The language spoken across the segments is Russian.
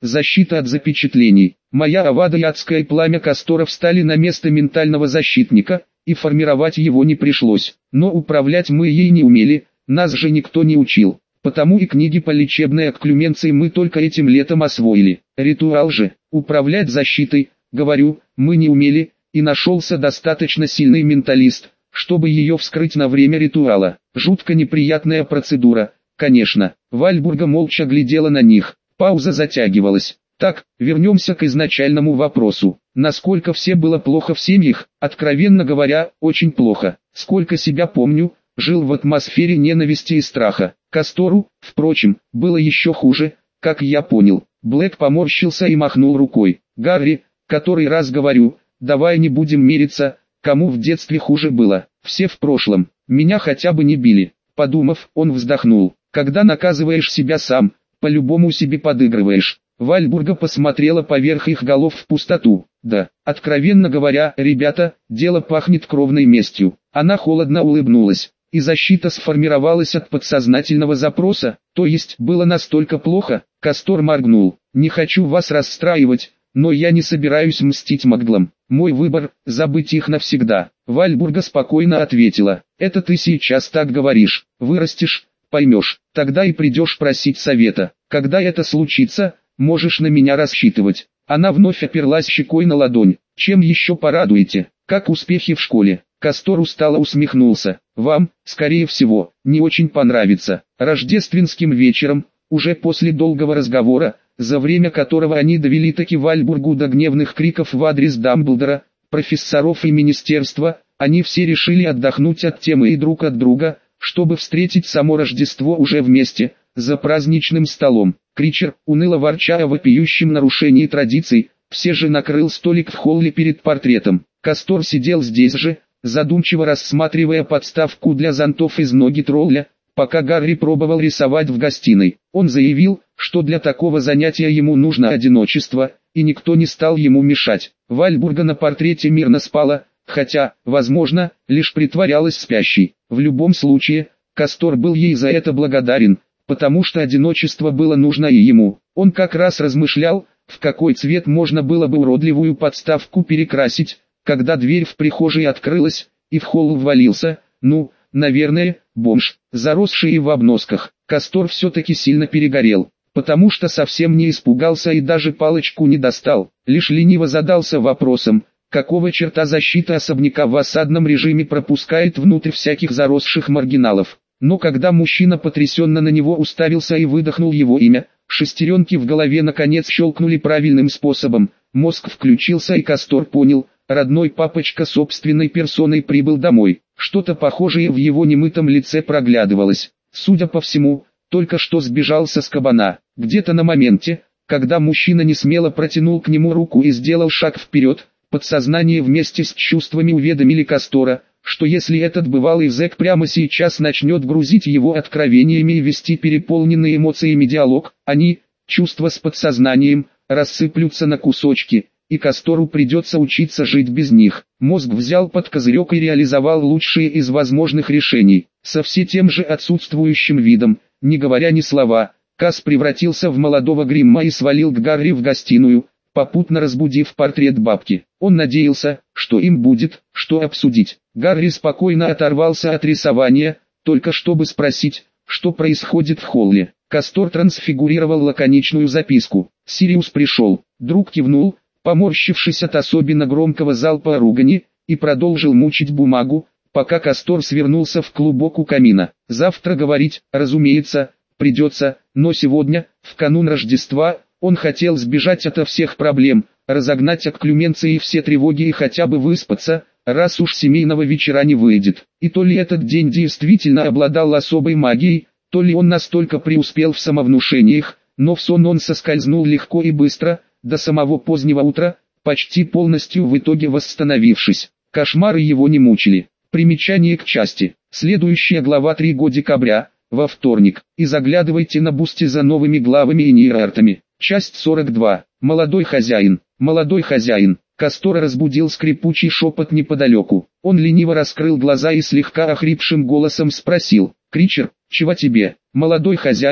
защита от запечатлений. Моя Авада и адское пламя Кастора встали на место ментального защитника, и формировать его не пришлось. Но управлять мы ей не умели, нас же никто не учил. Потому и книги по лечебной окклюменции мы только этим летом освоили. Ритуал же, управлять защитой, говорю, мы не умели, и нашелся достаточно сильный менталист, чтобы ее вскрыть на время ритуала. Жутко неприятная процедура, конечно. Вальбурга молча глядела на них. Пауза затягивалась. Так, вернемся к изначальному вопросу. Насколько все было плохо в семьях? Откровенно говоря, очень плохо. Сколько себя помню, жил в атмосфере ненависти и страха. Кастору, впрочем, было еще хуже, как я понял. Блэк поморщился и махнул рукой. Гарри, который раз говорю, давай не будем мериться, кому в детстве хуже было. Все в прошлом. Меня хотя бы не били. Подумав, он вздохнул. Когда наказываешь себя сам, по-любому себе подыгрываешь. Вальбурга посмотрела поверх их голов в пустоту. Да, откровенно говоря, ребята, дело пахнет кровной местью. Она холодно улыбнулась. И защита сформировалась от подсознательного запроса, то есть было настолько плохо. Кастор моргнул. Не хочу вас расстраивать, но я не собираюсь мстить маглам. Мой выбор – забыть их навсегда. Вальбурга спокойно ответила. Это ты сейчас так говоришь. Вырастешь, поймешь, тогда и придешь просить совета. Когда это случится, можешь на меня рассчитывать. Она вновь оперлась щекой на ладонь. Чем еще порадуете? Как успехи в школе? Кастор устало усмехнулся. Вам, скорее всего, не очень понравится. Рождественским вечером, уже после долгого разговора, за время которого они довели таки Вальбургу до гневных криков в адрес Дамблдора, профессоров и министерства, они все решили отдохнуть от темы и друг от друга, чтобы встретить само Рождество уже вместе, за праздничным столом. Кричер, уныло ворча о вопиющем нарушении традиций, все же накрыл столик в холле перед портретом. Кастор сидел здесь же, задумчиво рассматривая подставку для зонтов из ноги тролля, пока Гарри пробовал рисовать в гостиной. Он заявил, что для такого занятия ему нужно одиночество, и никто не стал ему мешать. Вальбурга на портрете мирно спала, хотя, возможно, лишь притворялась спящей. В любом случае, Кастор был ей за это благодарен, потому что одиночество было нужно и ему. Он как раз размышлял, в какой цвет можно было бы уродливую подставку перекрасить, когда дверь в прихожей открылась, и в холл ввалился, наверное, бомж, заросший в обносках. Кастор все-таки сильно перегорел, потому что совсем не испугался и даже палочку не достал, лишь лениво задался вопросом, какого черта защита особняка в осадном режиме пропускает внутрь всяких заросших маргиналов. Но когда мужчина потрясенно на него уставился и выдохнул его имя, шестеренки в голове наконец щелкнули правильным способом, мозг включился и Кастор понял, родной папочка собственной персоной прибыл домой. Что-то похожее в его немытом лице проглядывалось. Судя по всему, только что сбежал со скабана. Где-то на моменте, когда мужчина несмело протянул к нему руку и сделал шаг вперед, подсознание вместе с чувствами уведомили Кастора, что если этот бывалый зэк прямо сейчас начнет грузить его откровениями и вести переполненный эмоциями диалог, они, чувства с подсознанием, рассыплются на кусочки, и Кастору придется учиться жить без них. Мозг взял под козырек и реализовал лучшие из возможных решений. Со все тем же отсутствующим видом, не говоря ни слова, Кас превратился в молодого Гримма и свалил к Гарри в гостиную, попутно разбудив портрет бабки. Он надеялся, что им будет, что обсудить. Гарри спокойно оторвался от рисования, только чтобы спросить, что происходит в холле. Кастор трансфигурировал лаконичную записку. Сириус пришел. Друг кивнул, поморщившись от особенно громкого залпа ругани, и продолжил мучить бумагу, пока Кастор свернулся в клубок у камина. Завтра говорить, разумеется, придется, но сегодня, в канун Рождества, он хотел сбежать ото всех проблем, разогнать окклюменции и все тревоги и хотя бы выспаться, раз уж семейного вечера не выйдет. И то ли этот день действительно обладал особой магией, то ли он настолько преуспел в самовнушениях, но в сон он соскользнул легко и быстро, до самого позднего утра, почти полностью в итоге восстановившись. Кошмары его не мучили. Примечание к части. Следующая глава 3 декабря, во вторник. И заглядывайте на Бусти за новыми главами и нейрартами. Часть 42. Молодой хозяин. Молодой хозяин. Кастора разбудил скрипучий шепот неподалеку. Он лениво раскрыл глаза и слегка охрипшим голосом спросил: «Кричер, чего тебе?» Молодой хозяин,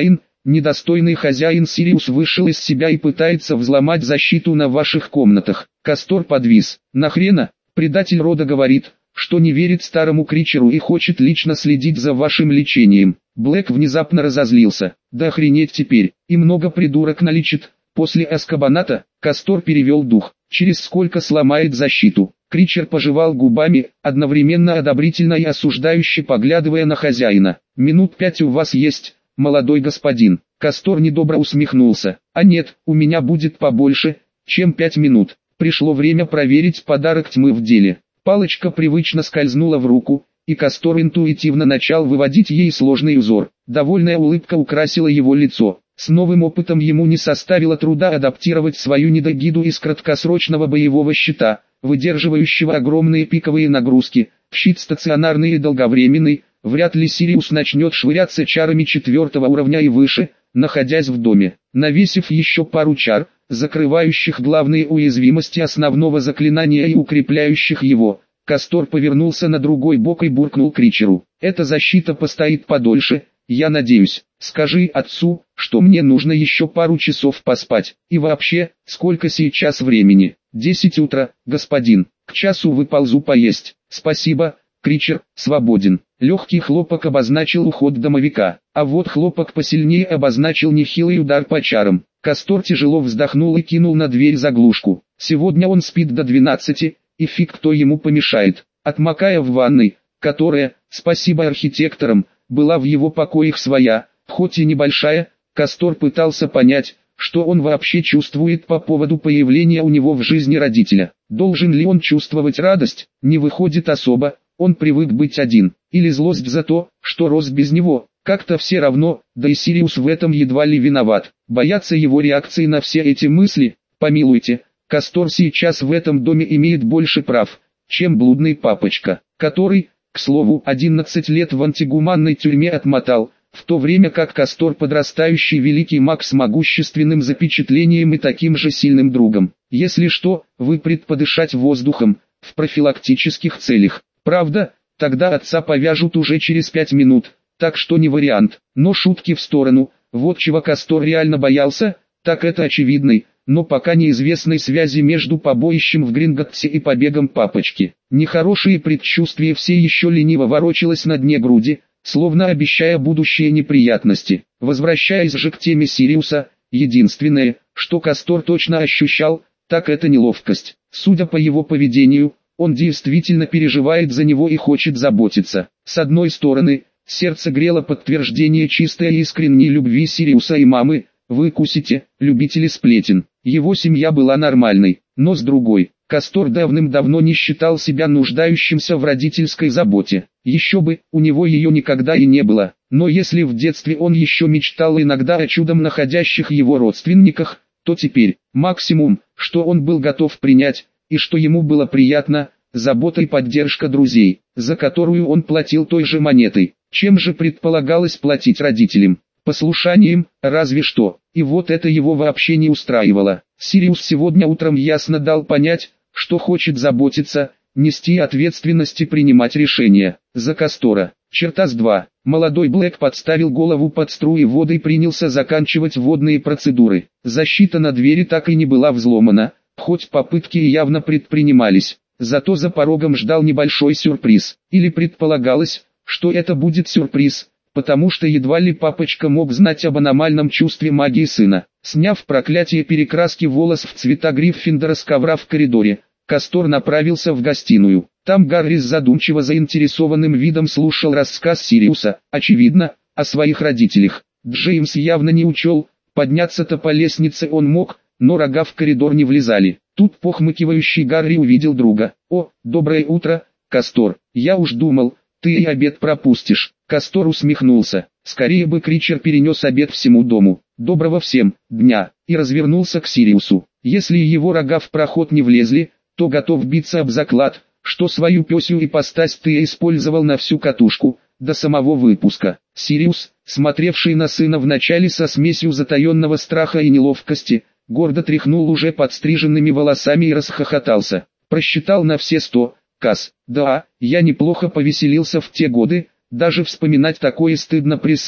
недостойный хозяин Сириус вышел из себя и пытается взломать защиту на ваших комнатах. Кастор подвис. Нахрена? Предатель рода говорит, что не верит старому Кричеру и хочет лично следить за вашим лечением. Блэк внезапно разозлился. Да охренеть теперь, и много придурок налечит. После Аскабаната, Кастор перевел дух. Через сколько сломает защиту? Кричер пожевал губами, одновременно одобрительно и осуждающе поглядывая на хозяина. «Минут 5 у вас есть, молодой господин». Кастор недобро усмехнулся. «А нет, у меня будет побольше, чем 5 минут». Пришло время проверить подарок тьмы в деле. Палочка привычно скользнула в руку, и Кастор интуитивно начал выводить ей сложный узор. Довольная улыбка украсила его лицо. С новым опытом ему не составило труда адаптировать свою недогиду из краткосрочного боевого щита, выдерживающего огромные пиковые нагрузки, в щит стационарный и долговременный. Вряд ли Сириус начнет швыряться чарами 4-го уровня и выше, находясь в доме. Навесив еще пару чар, закрывающих главные уязвимости основного заклинания и укрепляющих его, Кастор повернулся на другой бок и буркнул Кричеру: «Эта защита постоит подольше, я надеюсь. Скажи отцу, что мне нужно еще пару часов поспать. И вообще, сколько сейчас времени?» 10 утра, господин. К часу выползу поесть. Спасибо, Кричер, свободен. Легкий хлопок обозначил уход домовика, а вот хлопок посильнее обозначил нехилый удар по чарам. Кастор тяжело вздохнул и кинул на дверь заглушку. Сегодня он спит до 12, и фиг кто ему помешает. Отмокая в ванной, которая, спасибо архитекторам, была в его покоях своя, хоть и небольшая, Кастор пытался понять, что он вообще чувствует по поводу появления у него в жизни родителя. Должен ли он чувствовать радость? Не выходит особо, он привык быть один. Или злость за то, что рос без него. Как-то все равно, да и Сириус в этом едва ли виноват. Бояться его реакции на все эти мысли? Помилуйте, Кастор сейчас в этом доме имеет больше прав, чем блудный папочка, который, к слову, 11 лет в антигуманной тюрьме отмотал, в то время как Кастор подрастающий великий маг с могущественным запечатлением и таким же сильным другом. Если что, выпрет подышать воздухом, в профилактических целях. Правда, тогда отца повяжут уже через 5 минут, так что не вариант. Но шутки в сторону, вот чего Кастор реально боялся, так это очевидной, но пока неизвестной связи между побоищем в Гринготте и побегом папочки. Нехорошие предчувствия все еще лениво ворочалось на дне груди, словно обещая будущие неприятности. Возвращаясь же к теме Сириуса, единственное, что Кастор точно ощущал, так это неловкость. Судя по его поведению, он действительно переживает за него и хочет заботиться. С одной стороны, сердце грело подтверждение чистой и искренней любви Сириуса и мамы, выкусите, любители сплетен. Его семья была нормальной, но с другой, Кастор давным-давно не считал себя нуждающимся в родительской заботе. Еще бы, у него ее никогда и не было. Но если в детстве он еще мечтал иногда о чудом находящих его родственниках, то теперь, максимум, что он был готов принять, и что ему было приятно, забота и поддержка друзей, за которую он платил той же монетой. Чем же предполагалось платить родителям? Послушанием, разве что. И вот это его вообще не устраивало. Сириус сегодня утром ясно дал понять, что хочет заботиться, нести ответственность и принимать решения. За Кастора. Черта с два. Молодой Блэк подставил голову под струи воды и принялся заканчивать водные процедуры. Защита на двери так и не была взломана, хоть попытки и явно предпринимались. Зато за порогом ждал небольшой сюрприз. Или предполагалось, что это будет сюрприз, потому что едва ли папочка мог знать об аномальном чувстве магии сына. Сняв проклятие перекраски волос в цвета Гриффиндора с ковра в коридоре, Кастор направился в гостиную. Там Гарри с задумчиво заинтересованным видом слушал рассказ Сириуса, очевидно, о своих родителях. Джеймс явно не учел, подняться-то по лестнице он мог, но рога в коридор не влезали. Тут похмыкивающий Гарри увидел друга. «О, доброе утро, Кастор, я уж думал, ты и обед пропустишь». Кастор усмехнулся. Скорее бы Кричер перенес обед всему дому. «Доброго всем дня», и развернулся к Сириусу. Если его рога в проход не влезли, то готов биться об заклад, что свою пёсью ипостась ты использовал на всю катушку, до самого выпуска. Сириус, смотревший на сына вначале со смесью затаенного страха и неловкости, гордо тряхнул уже подстриженными волосами и расхохотался. Просчитал на все 100, Кас. Да, я неплохо повеселился в те годы, даже вспоминать такое стыдно при сыне.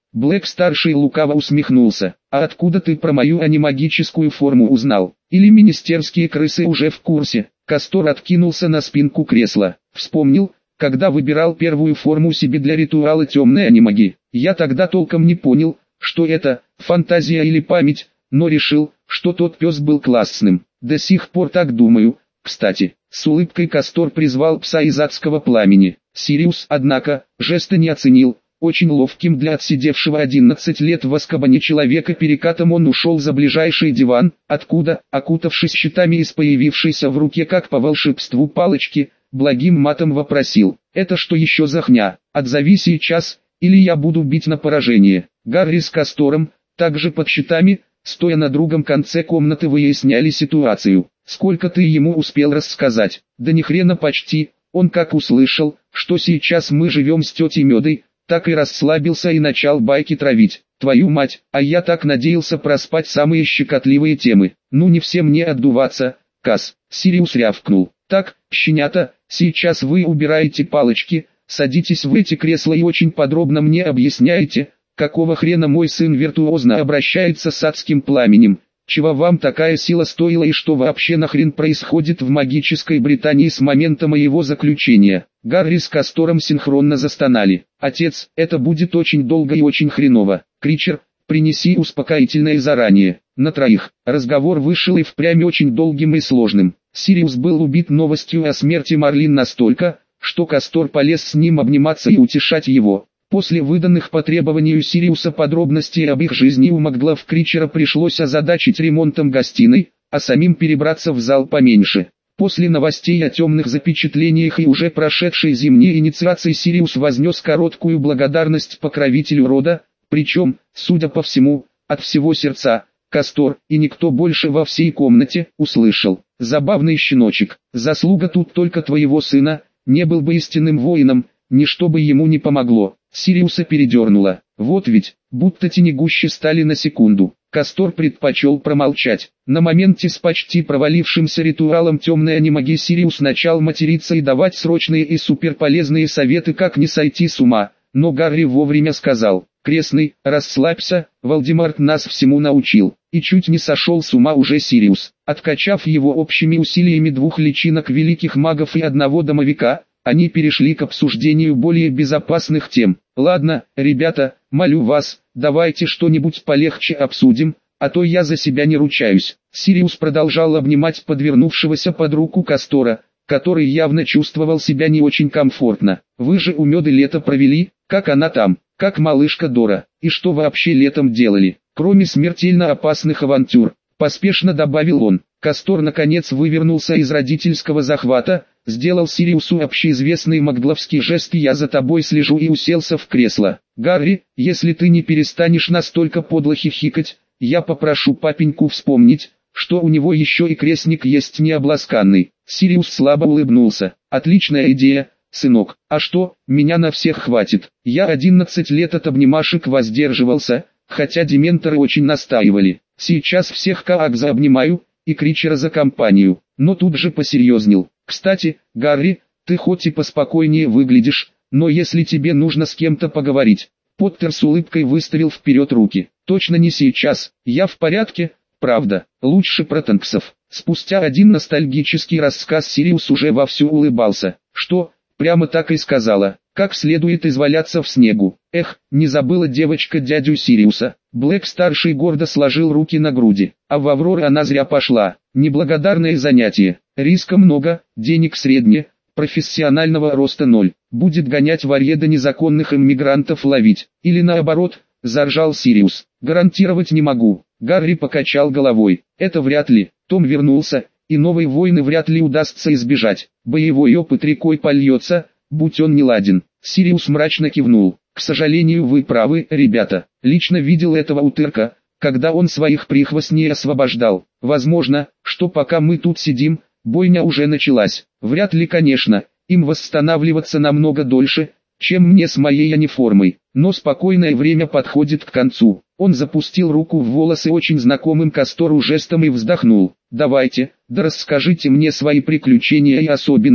Блэк-старший лукаво усмехнулся. А откуда ты про мою анимагическую форму узнал? Или министерские крысы уже в курсе? Кастор откинулся на спинку кресла. Вспомнил, когда выбирал первую форму себе для ритуала темной анимаги. Я тогда толком не понял, что это, фантазия или память, но решил, что тот пес был классным. До сих пор так думаю. Кстати, с улыбкой Кастор призвал пса из адского пламени. Сириус, однако, жеста не оценил. Очень ловким для отсидевшего 11 лет в Азкабане человека перекатом он ушел за ближайший диван, откуда, окутавшись щитами из появившейся в руке как по волшебству палочки, благим матом вопросил: «Это что еще за хня? Отзови сейчас, или я буду бить на поражение». Гарри с Кастором, также под щитами, стоя на другом конце комнаты, выясняли ситуацию. «Сколько ты ему успел рассказать?» «Да ни хрена почти». Он как услышал, что сейчас мы живем с тетей Медой, так и расслабился и начал байки травить. Твою мать, а я так надеялся проспать самые щекотливые темы. Ну не все мне отдуваться, Кас. Сириус рявкнул. Так, щенята, сейчас вы убираете палочки, садитесь в эти кресла и очень подробно мне объясняете, какого хрена мой сын виртуозно обращается с адским пламенем. Чего вам такая сила стоила и что вообще нахрен происходит в магической Британии с момента моего заключения?» Гарри с Кастором синхронно застонали. «Отец, это будет очень долго и очень хреново. Кричер, принеси успокоительное заранее». На троих. Разговор вышел и впрямь очень долгим и сложным. Сириус был убит новостью о смерти Марлин настолько, что Кастор полез с ним обниматься и утешать его. После выданных по требованию Сириуса подробностей об их жизни у Макглав Кричера пришлось озадачить ремонтом гостиной, а самим перебраться в зал поменьше. После новостей о темных запечатлениях и уже прошедшей зимней инициации Сириус вознес короткую благодарность покровителю рода, причем, судя по всему, от всего сердца. Кастор, и никто больше во всей комнате, услышал: «Забавный щеночек, заслуга тут только твоего сына, не был бы истинным воином, ничто бы ему не помогло». Сириуса передернуло. Вот ведь, будто тенегущи стали на секунду. Кастор предпочел промолчать. На моменте с почти провалившимся ритуалом темной анимаги Сириус начал материться и давать срочные и суперполезные советы, как не сойти с ума. Но Гарри вовремя сказал: «Крестный, расслабься, Волдемарт нас всему научил». И чуть не сошел с ума уже Сириус. Откачав его общими усилиями 2 личинок великих магов и 1 домовика, они перешли к обсуждению более безопасных тем. «Ладно, ребята, молю вас, давайте что-нибудь полегче обсудим, а то я за себя не ручаюсь». Сириус продолжал обнимать подвернувшегося под руку Кастора, который явно чувствовал себя не очень комфортно. «Вы же у Меды лето провели, как она там, как малышка Дора, и что вообще летом делали, кроме смертельно опасных авантюр?» Поспешно добавил он. Кастор наконец вывернулся из родительского захвата, сделал Сириусу общеизвестный макглавский жест: «Я за тобой слежу», и уселся в кресло. «Гарри, если ты не перестанешь настолько подло хихикать, я попрошу папеньку вспомнить, что у него еще и крестник есть необласканный». Сириус слабо улыбнулся. «Отличная идея, сынок. А что, меня на всех хватит. Я 11 лет от обнимашек воздерживался, хотя дементоры очень настаивали. Сейчас всех как заобнимаю, и Кричера за компанию». Но тут же посерьезнел. «Кстати, Гарри, ты хоть и поспокойнее выглядишь, но если тебе нужно с кем-то поговорить». Поттер с улыбкой выставил вперед руки. «Точно не сейчас, я в порядке, правда, лучше про Тонксов». Спустя один ностальгический рассказ Сириус уже вовсю улыбался. «Что, прямо так и сказала, как следует изваляться в снегу? Эх, не забыла девочка дядю Сириуса». Блэк-старший гордо сложил руки на груди. «А в Авроры она зря пошла. Неблагодарное занятие. Риска много, денег средне, профессионального роста 0. Будет гонять в Арьедо незаконных иммигрантов ловить. Или наоборот», — заржал Сириус. «Гарантировать не могу». Гарри покачал головой. «Это вряд ли. Том вернулся, и новой войны вряд ли удастся избежать. Боевой опыт рекой польется, будь он неладен». Сириус мрачно кивнул. «К сожалению, вы правы, ребята. Лично видел этого утырка, когда он своих прихвостней освобождал. Возможно, что пока мы тут сидим, бойня уже началась. Вряд ли, конечно, им восстанавливаться намного дольше, чем мне с моей униформой. Но спокойное время подходит к концу». Он запустил руку в волосы очень знакомым Кастору жестом и вздохнул. «Давайте, да расскажите мне свои приключения, и особенно,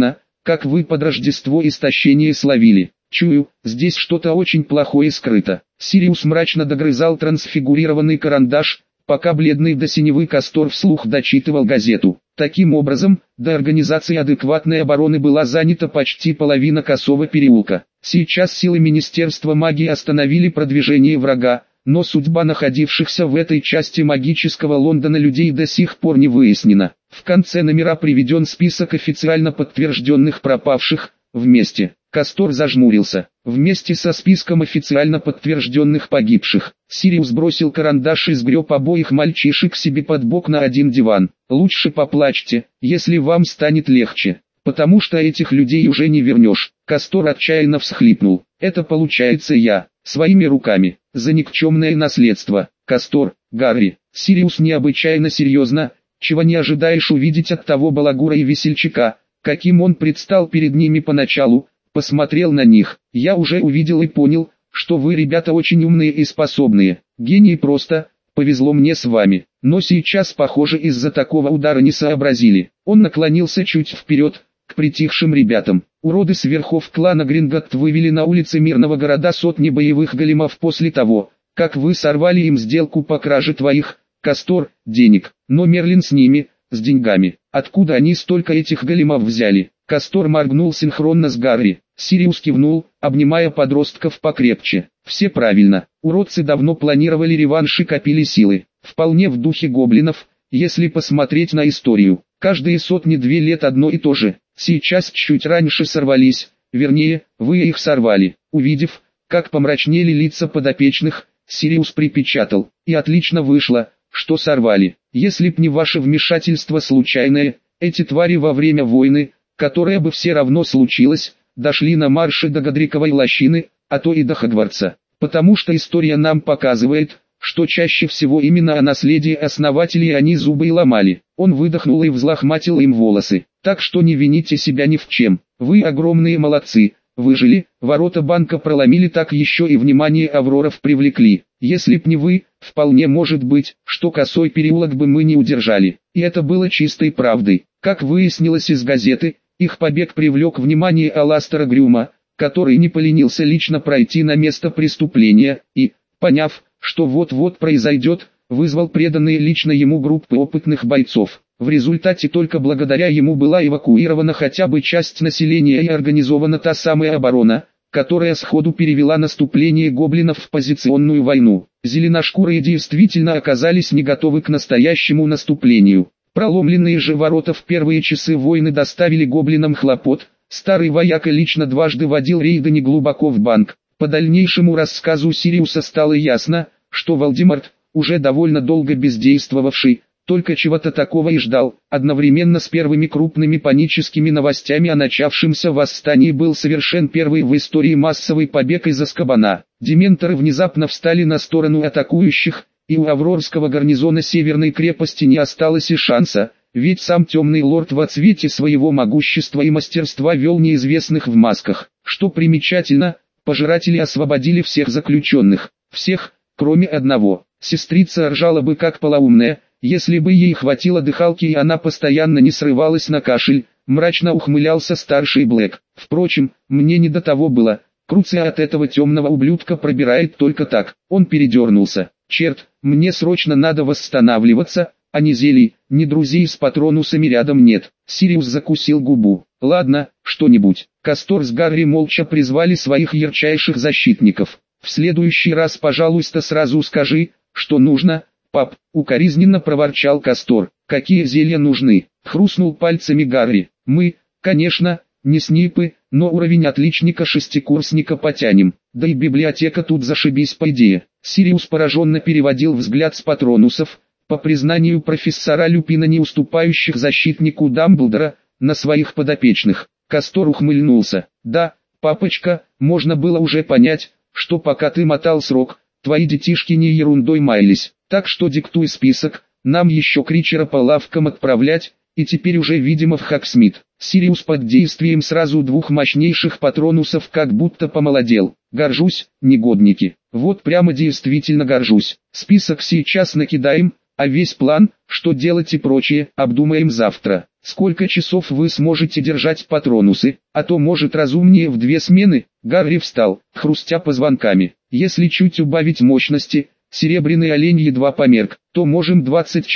как вы под Рождество истощение словили. Чую, здесь что-то очень плохое скрыто. Сириус мрачно догрызал трансфигурированный карандаш, пока бледный до синевы Кастор вслух дочитывал газету. Таким образом, до организации адекватной обороны была занята почти половина Косого переулка. Сейчас силы Министерства магии остановили продвижение врага, но судьба находившихся в этой части магического Лондона людей до сих пор не выяснена. В конце номера приведен список официально подтвержденных пропавших. Вместе. Кастор зажмурился. Вместе со списком официально подтвержденных погибших. Сириус бросил карандаш и сгреб обоих мальчишек себе под бок на один диван. Лучше поплачьте, если вам станет легче. Потому что этих людей уже не вернешь. Кастор отчаянно всхлипнул. Это получается я. Своими руками. За никчемное наследство. Кастор, Гарри. Сириус необычайно серьезно. Чего не ожидаешь увидеть от того балагура и весельчака, каким он предстал перед ними поначалу, посмотрел на них. Я уже увидел и понял, что вы ребята очень умные и способные. Гении просто, повезло мне с вами. Но сейчас, похоже, из-за такого удара не сообразили. Он наклонился чуть вперед, к притихшим ребятам. Уроды с верхов клана Гринготт вывели на улицы мирного города сотни боевых големов после того, как вы сорвали им сделку по краже твоих, Кастор, денег. Но Мерлин с ними, с деньгами. Откуда они столько этих големов взяли? Кастор моргнул синхронно с Гарри. Сириус кивнул, обнимая подростков покрепче. Все правильно. Уродцы давно планировали реванш и копили силы. Вполне в духе гоблинов, если посмотреть на историю. Каждые сотни-две лет одно и то же. Сейчас чуть раньше сорвались, вернее, вы их сорвали. Увидев, как помрачнели лица подопечных, Сириус припечатал. И отлично вышло, что сорвали. Если б не ваше вмешательство случайное, эти твари во время войны, которая бы все равно случилась, дошли на марше до Годриковой лощины, а то и до Хогвартса. Потому что история нам показывает, что чаще всего именно о наследии основателей они зубы и ломали. Он выдохнул и взлохматил им волосы. Так что не вините себя ни в чем. Вы огромные молодцы. Выжили, ворота банка проломили, так еще и внимание Авроров привлекли. Если б не вы, вполне может быть, что Косой переулок бы мы не удержали. И это было чистой правдой. Как выяснилось из газеты, их побег привлек внимание Аластера Грюма, который не поленился лично пройти на место преступления, и, поняв, что вот-вот произойдет, вызвал преданные лично ему группы опытных бойцов. В результате только благодаря ему была эвакуирована хотя бы часть населения и организована та самая оборона, которая сходу перевела наступление гоблинов в позиционную войну. Зеленошкурые действительно оказались не готовы к настоящему наступлению. Проломленные же ворота в первые часы войны доставили гоблинам хлопот. Старый вояка лично дважды водил рейды неглубоко в банк. По дальнейшему рассказу Сириуса стало ясно, что Волдеморт, уже довольно долго бездействовавший, только чего-то такого и ждал. Одновременно с первыми крупными паническими новостями о начавшемся восстании был совершен первый в истории массовый побег из Азкабана. Дементоры внезапно встали на сторону атакующих, и у Аврорского гарнизона Северной крепости не осталось и шанса, ведь сам Темный Лорд во цвете своего могущества и мастерства вел неизвестных в масках. Что примечательно, пожиратели освободили всех заключенных, всех, кроме одного. Сестрица ржала бы как полоумная, если бы ей хватило дыхалки и она постоянно не срывалась на кашель, мрачно ухмылялся старший Блэк. Впрочем, мне не до того было, Круция от этого темного ублюдка пробирает только так. Он передернулся. Черт, мне срочно надо восстанавливаться, а ни зелий, ни друзей с патронусами рядом нет. Сириус закусил губу. Ладно, что-нибудь. Кастор с Гарри молча призвали своих ярчайших защитников. В следующий раз, пожалуйста, сразу скажи, что нужно. «Пап», — укоризненно проворчал Кастор, — «какие зелья нужны?» Хрустнул пальцами Гарри. «Мы, конечно, не снипы, но уровень отличника-шестикурсника потянем. Да и библиотека тут зашибись по идее». Сириус пораженно переводил взгляд с патронусов, по признанию профессора Люпина не уступающих защитнику Дамблдора, на своих подопечных. Кастор ухмыльнулся. «Да, папочка, можно было уже понять, что пока ты мотал срок, твои детишки не ерундой маялись. Так что диктуй список, нам еще Кричера по лавкам отправлять, и теперь уже видимо в Хоксмит». Сириус под действием сразу двух мощнейших патронусов как будто помолодел. «Горжусь, негодники, вот прямо действительно горжусь. Список сейчас накидаем, а весь план, что делать и прочее, обдумаем завтра». Сколько часов вы сможете держать патронусы, а то может разумнее в 2 смены. Гарри встал, хрустя позвонками. Если чуть убавить мощности, серебряный олень едва померк, то можем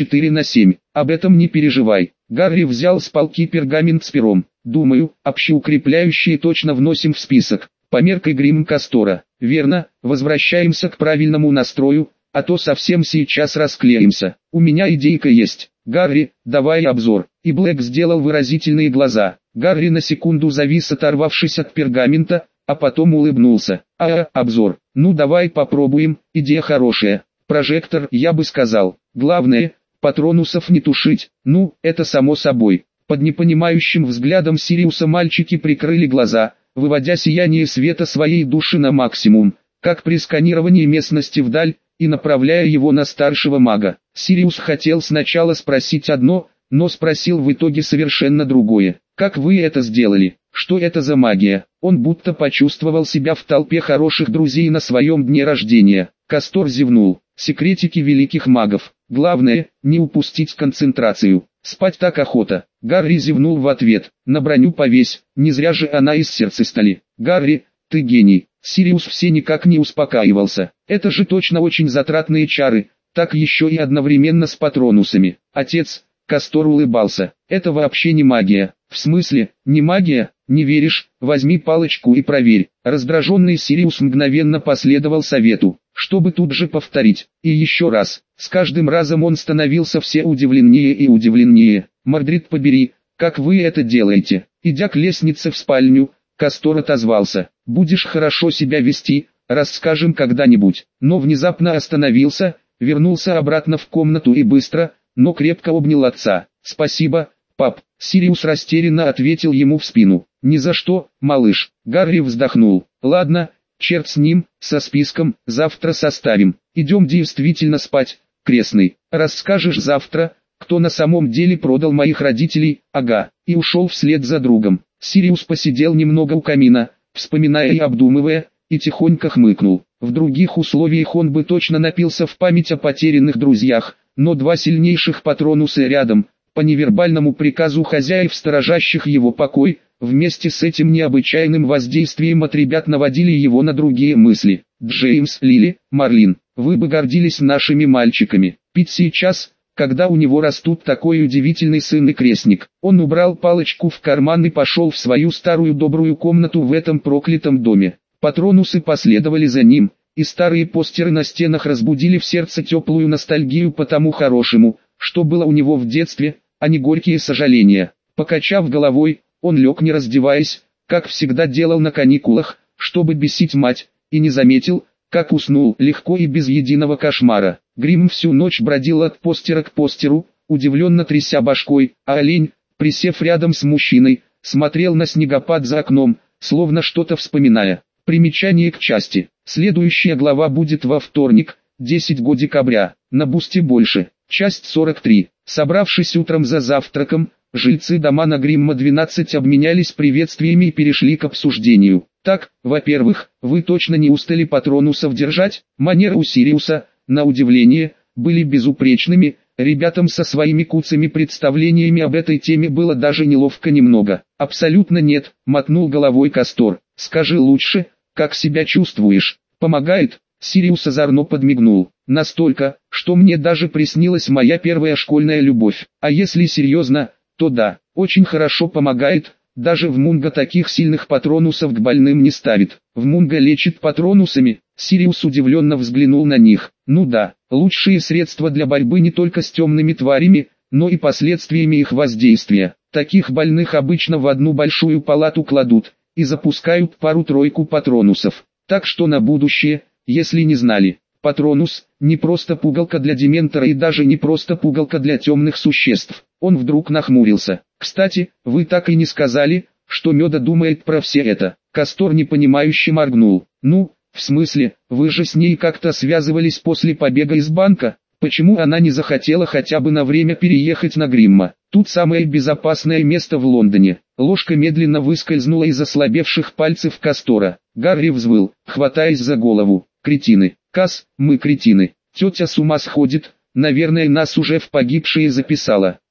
24/7, об этом не переживай. Гарри взял с полки пергамент с пером. Думаю, общеукрепляющие точно вносим в список. Померк и грим Кастора. Верно, возвращаемся к правильному настрою, а то совсем сейчас расклеимся. У меня идейка есть. Гарри, давай обзор. И Блэк сделал выразительные глаза. Гарри на секунду завис, оторвавшись от пергамента, а потом улыбнулся. Обзор. Ну давай попробуем, идея хорошая. Прожектор, я бы сказал. Главное, патронусов не тушить. Ну, это само собой. Под непонимающим взглядом Сириуса мальчики прикрыли глаза, выводя сияние света своей души на максимум, как при сканировании местности вдаль, и направляя его на старшего мага. Сириус хотел сначала спросить одно, но спросил в итоге совершенно другое. «Как вы это сделали? Что это за магия?» Он будто почувствовал себя в толпе хороших друзей на своем дне рождения. Кастор зевнул. «Секретики великих магов. Главное, не упустить концентрацию. Спать так охота». Гарри зевнул в ответ. «На броню повесь, не зря же она из сердцестали». «Гарри, ты гений». Сириус все никак не успокаивался. «Это же точно очень затратные чары, так еще и одновременно с патронусами». «Отец», Кастор улыбался, «это вообще не магия». «В смысле, не магия? Не веришь? Возьми палочку и проверь». Раздраженный Сириус мгновенно последовал совету, чтобы тут же повторить. И еще раз. С каждым разом он становился все удивленнее и удивленнее. «Мордрид побери, как вы это делаете?» Идя к лестнице в спальню, Кастор отозвался. «Будешь хорошо себя вести, расскажем когда-нибудь». Но внезапно остановился, вернулся обратно в комнату и быстро, но крепко обнял отца. «Спасибо, пап». Сириус растерянно ответил ему в спину. «Ни за что, малыш». Гарри вздохнул. «Ладно, черт с ним, со списком, завтра составим. Идем действительно спать, крестный. Расскажешь завтра, кто на самом деле продал моих родителей, ага». И ушел вслед за другом. Сириус посидел немного у камина, вспоминая и обдумывая, и тихонько хмыкнул. В других условиях он бы точно напился в память о потерянных друзьях, но 2 сильнейших патронуса рядом, по невербальному приказу хозяев, сторожащих его покой, вместе с этим необычайным воздействием от ребят наводили его на другие мысли. «Джеймс, Лили, Марлин, вы бы гордились нашими мальчиками. Пить сейчас, когда у него растут такой удивительный сын и крестник». Он убрал палочку в карман и пошел в свою старую добрую комнату в этом проклятом доме. Патронусы последовали за ним, и старые постеры на стенах разбудили в сердце теплую ностальгию по тому хорошему, что было у него в детстве, а не горькие сожаления. Покачав головой, он лег не раздеваясь, как всегда делал на каникулах, чтобы бесить мать, и не заметил, как уснул легко и без единого кошмара. Грим всю ночь бродил от постера к постеру, удивленно тряся башкой, а олень, присев рядом с мужчиной, смотрел на снегопад за окном, словно что-то вспоминая. Примечание к части. Следующая глава будет во вторник, 10 декабря, на Бусти больше. Часть 43. Собравшись утром за завтраком, жильцы дома на Гримма 12 обменялись приветствиями и перешли к обсуждению. «Так, во-первых, вы точно не устали патронусов держать?» Манеры у Сириуса, на удивление, были безупречными. Ребятам со своими куцами представлениями об этой теме было даже неловко немного. «Абсолютно нет», — мотнул головой Кастор. «Скажи лучше, как себя чувствуешь? Помогает?» Сириус озорно подмигнул. «Настолько, что мне даже приснилась моя первая школьная любовь. А если серьезно, то да, очень хорошо помогает. Даже в Мунго таких сильных патронусов к больным не ставит. В Мунго лечит патронусами?» Сириус удивленно взглянул на них. «Ну да, лучшие средства для борьбы не только с темными тварями, но и последствиями их воздействия. Таких больных обычно в одну большую палату кладут и запускают пару-тройку патронусов. Так что на будущее, если не знали, патронус – не просто пугалка для дементора и даже не просто пугалка для темных существ». Он вдруг нахмурился. «Кстати, вы так и не сказали, что Меда думает про все это». Кастор непонимающе моргнул. «Ну, в смысле, вы же с ней как-то связывались после побега из банка? Почему она не захотела хотя бы на время переехать на Гримма? Тут самое безопасное место в Лондоне». Ложка медленно выскользнула из ослабевших пальцев Кастора. Гарри взвыл, хватаясь за голову. «Кретины! Кас, мы кретины! Тетя с ума сходит, наверное нас уже в погибшие записала».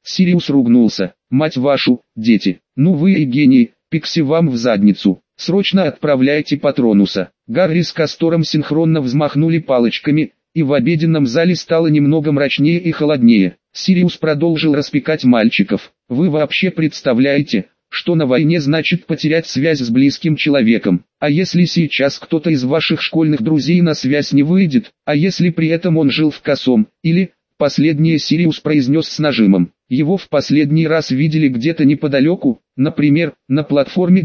Сириус ругнулся. Мать вашу, дети, ну вы и гении, пикси вам в задницу. Срочно отправляйте Патронуса. Гарри с Кастором синхронно взмахнули палочками, и в обеденном зале стало немного мрачнее и холоднее. Сириус продолжил распекать мальчиков. Вы вообще представляете, что на войне значит потерять связь с близким человеком? А если сейчас кто-то из ваших школьных друзей на связь не выйдет, а если при этом он жил в косом, или... Последнее Сириус произнес с нажимом. Его в последний раз видели где-то неподалеку, например, на платформе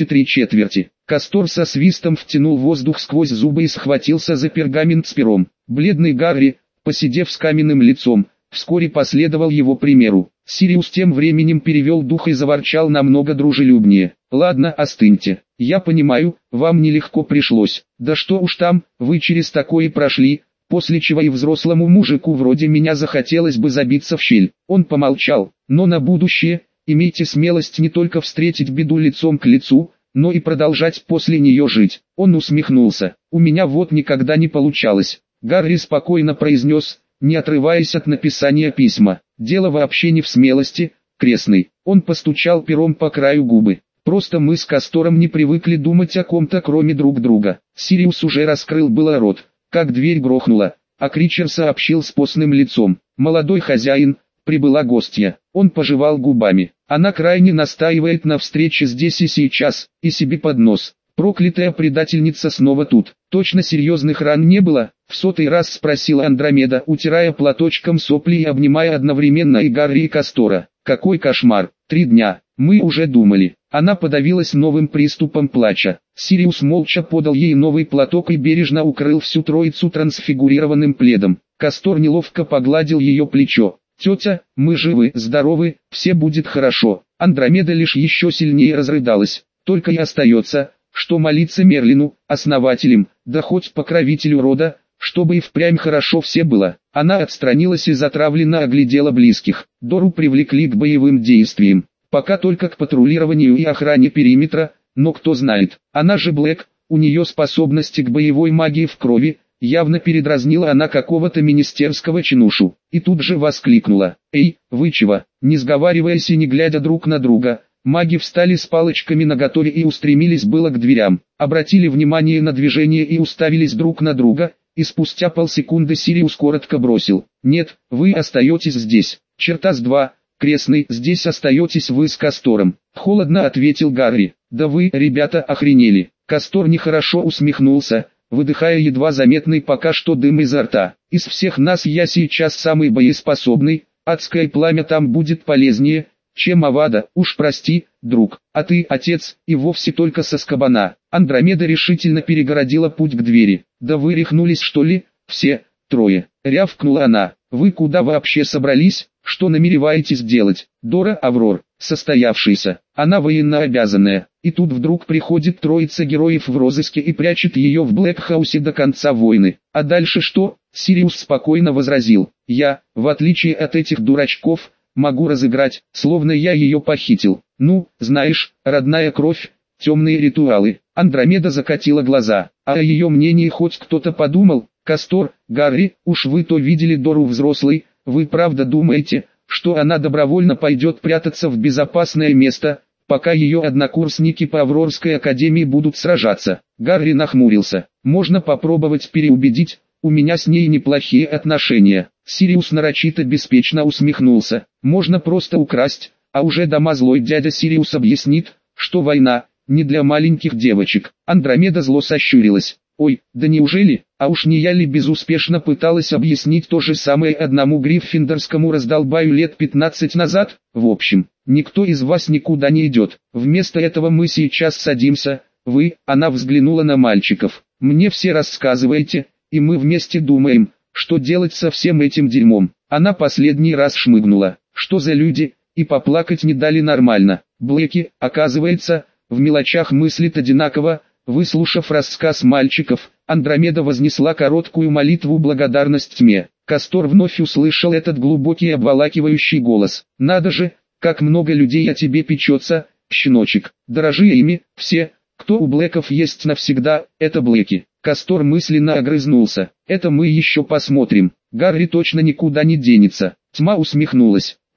9,3. Кастор со свистом втянул воздух сквозь зубы и схватился за пергамент с пером. Бледный Гарри, посидев с каменным лицом, вскоре последовал его примеру. Сириус тем временем перевел дух и заворчал намного дружелюбнее. «Ладно, остыньте. Я понимаю, вам нелегко пришлось. Да что уж там, вы через такое прошли». После чего и взрослому мужику вроде меня захотелось бы забиться в щель. Он помолчал. Но на будущее, имейте смелость не только встретить беду лицом к лицу, но и продолжать после нее жить. Он усмехнулся. У меня вот никогда не получалось. Гарри спокойно произнес, не отрываясь от написания письма. Дело вообще не в смелости, крестный. Он постучал пером по краю губы. Просто мы с Кастором не привыкли думать о ком-то кроме друг друга. Сириус уже раскрыл было рот, как дверь грохнула, а Кричер сообщил с постным лицом. «Молодой хозяин, прибыла гостья». Он пожевал губами. Она крайне настаивает на встрече здесь и сейчас, и себе под нос. Проклятая предательница снова тут. Точно серьезных ран не было? В 100-й раз спросила Андромеда, утирая платочком сопли и обнимая одновременно и Гарри и Кастора. Какой кошмар. 3 дня. Мы уже думали. Она подавилась новым приступом плача. Сириус молча подал ей новый платок и бережно укрыл всю троицу трансфигурированным пледом. Кастор неловко погладил ее плечо. «Тетя, мы живы, здоровы, все будет хорошо». Андромеда лишь еще сильнее разрыдалась. Только и остается, что молиться Мерлину, основателем, да хоть покровителю рода, чтобы и впрямь хорошо все было. Она отстранилась и затравленно оглядела близких. Дору привлекли к боевым действиям. Пока только к патрулированию и охране периметра, но кто знает, она же Блэк, у нее способности к боевой магии в крови, явно передразнила она какого-то министерского чинушу, и тут же воскликнула: «Эй, вы чего?» Не сговариваясь и не глядя друг на друга, маги встали с палочками наготове и устремились было к дверям, обратили внимание на движение и уставились друг на друга, и спустя полсекунды Сириус коротко бросил: «Нет, вы остаетесь здесь, черта с два». «Крестный, здесь остаетесь вы с Кастором», — холодно ответил Гарри. «Да вы, ребята, охренели». Кастор нехорошо усмехнулся, выдыхая едва заметный пока что дым изо рта. «Из всех нас я сейчас самый боеспособный, адское пламя там будет полезнее, чем Авада, уж прости, друг, а ты, отец, и вовсе только со скобана». Андромеда решительно перегородила путь к двери. «Да вы рехнулись что ли, все, трое?» — рявкнула она. «Вы куда вообще собрались? Что намереваетесь делать?» Дора Аврор, состоявшаяся, она военнообязанная, и тут вдруг приходит троица героев в розыске и прячет ее в Блэкхаусе до конца войны. А дальше что? Сириус спокойно возразил: «Я, в отличие от этих дурачков, могу разыграть, словно я ее похитил. Ну, знаешь, родная кровь, темные ритуалы». Андромеда закатила глаза. «А о ее мнении хоть кто-то подумал?» «Кастор, Гарри, уж вы-то видели Дору взрослой, вы правда думаете, что она добровольно пойдет прятаться в безопасное место, пока ее однокурсники по Аврорской академии будут сражаться?» Гарри нахмурился. «Можно попробовать переубедить, у меня с ней неплохие отношения». Сириус нарочито беспечно усмехнулся. «Можно просто украсть, а уже дома злой дядя Сириус объяснит, что война не для маленьких девочек». Андромеда зло сощурилась. «Ой, да неужели? А уж не я ли безуспешно пыталась объяснить то же самое одному гриффиндорскому раздолбаю лет 15 назад? В общем, никто из вас никуда не идет. Вместо этого мы сейчас садимся, вы», она взглянула на мальчиков, «мне все рассказываете, и мы вместе думаем, что делать со всем этим дерьмом». Она последний раз шмыгнула. «Что за люди?» И поплакать не дали нормально. Блэки, оказывается, в мелочах мыслит одинаково. Выслушав рассказ мальчиков, Андромеда вознесла короткую молитву благодарность тьме. Кастор вновь услышал этот глубокий обволакивающий голос. «Надо же, как много людей о тебе печется, щеночек. Дорожи ими, все, кто у Блэков есть навсегда, это Блэки». Кастор мысленно огрызнулся. «Это мы еще посмотрим. Гарри точно никуда не денется». Тьма усмехнулась.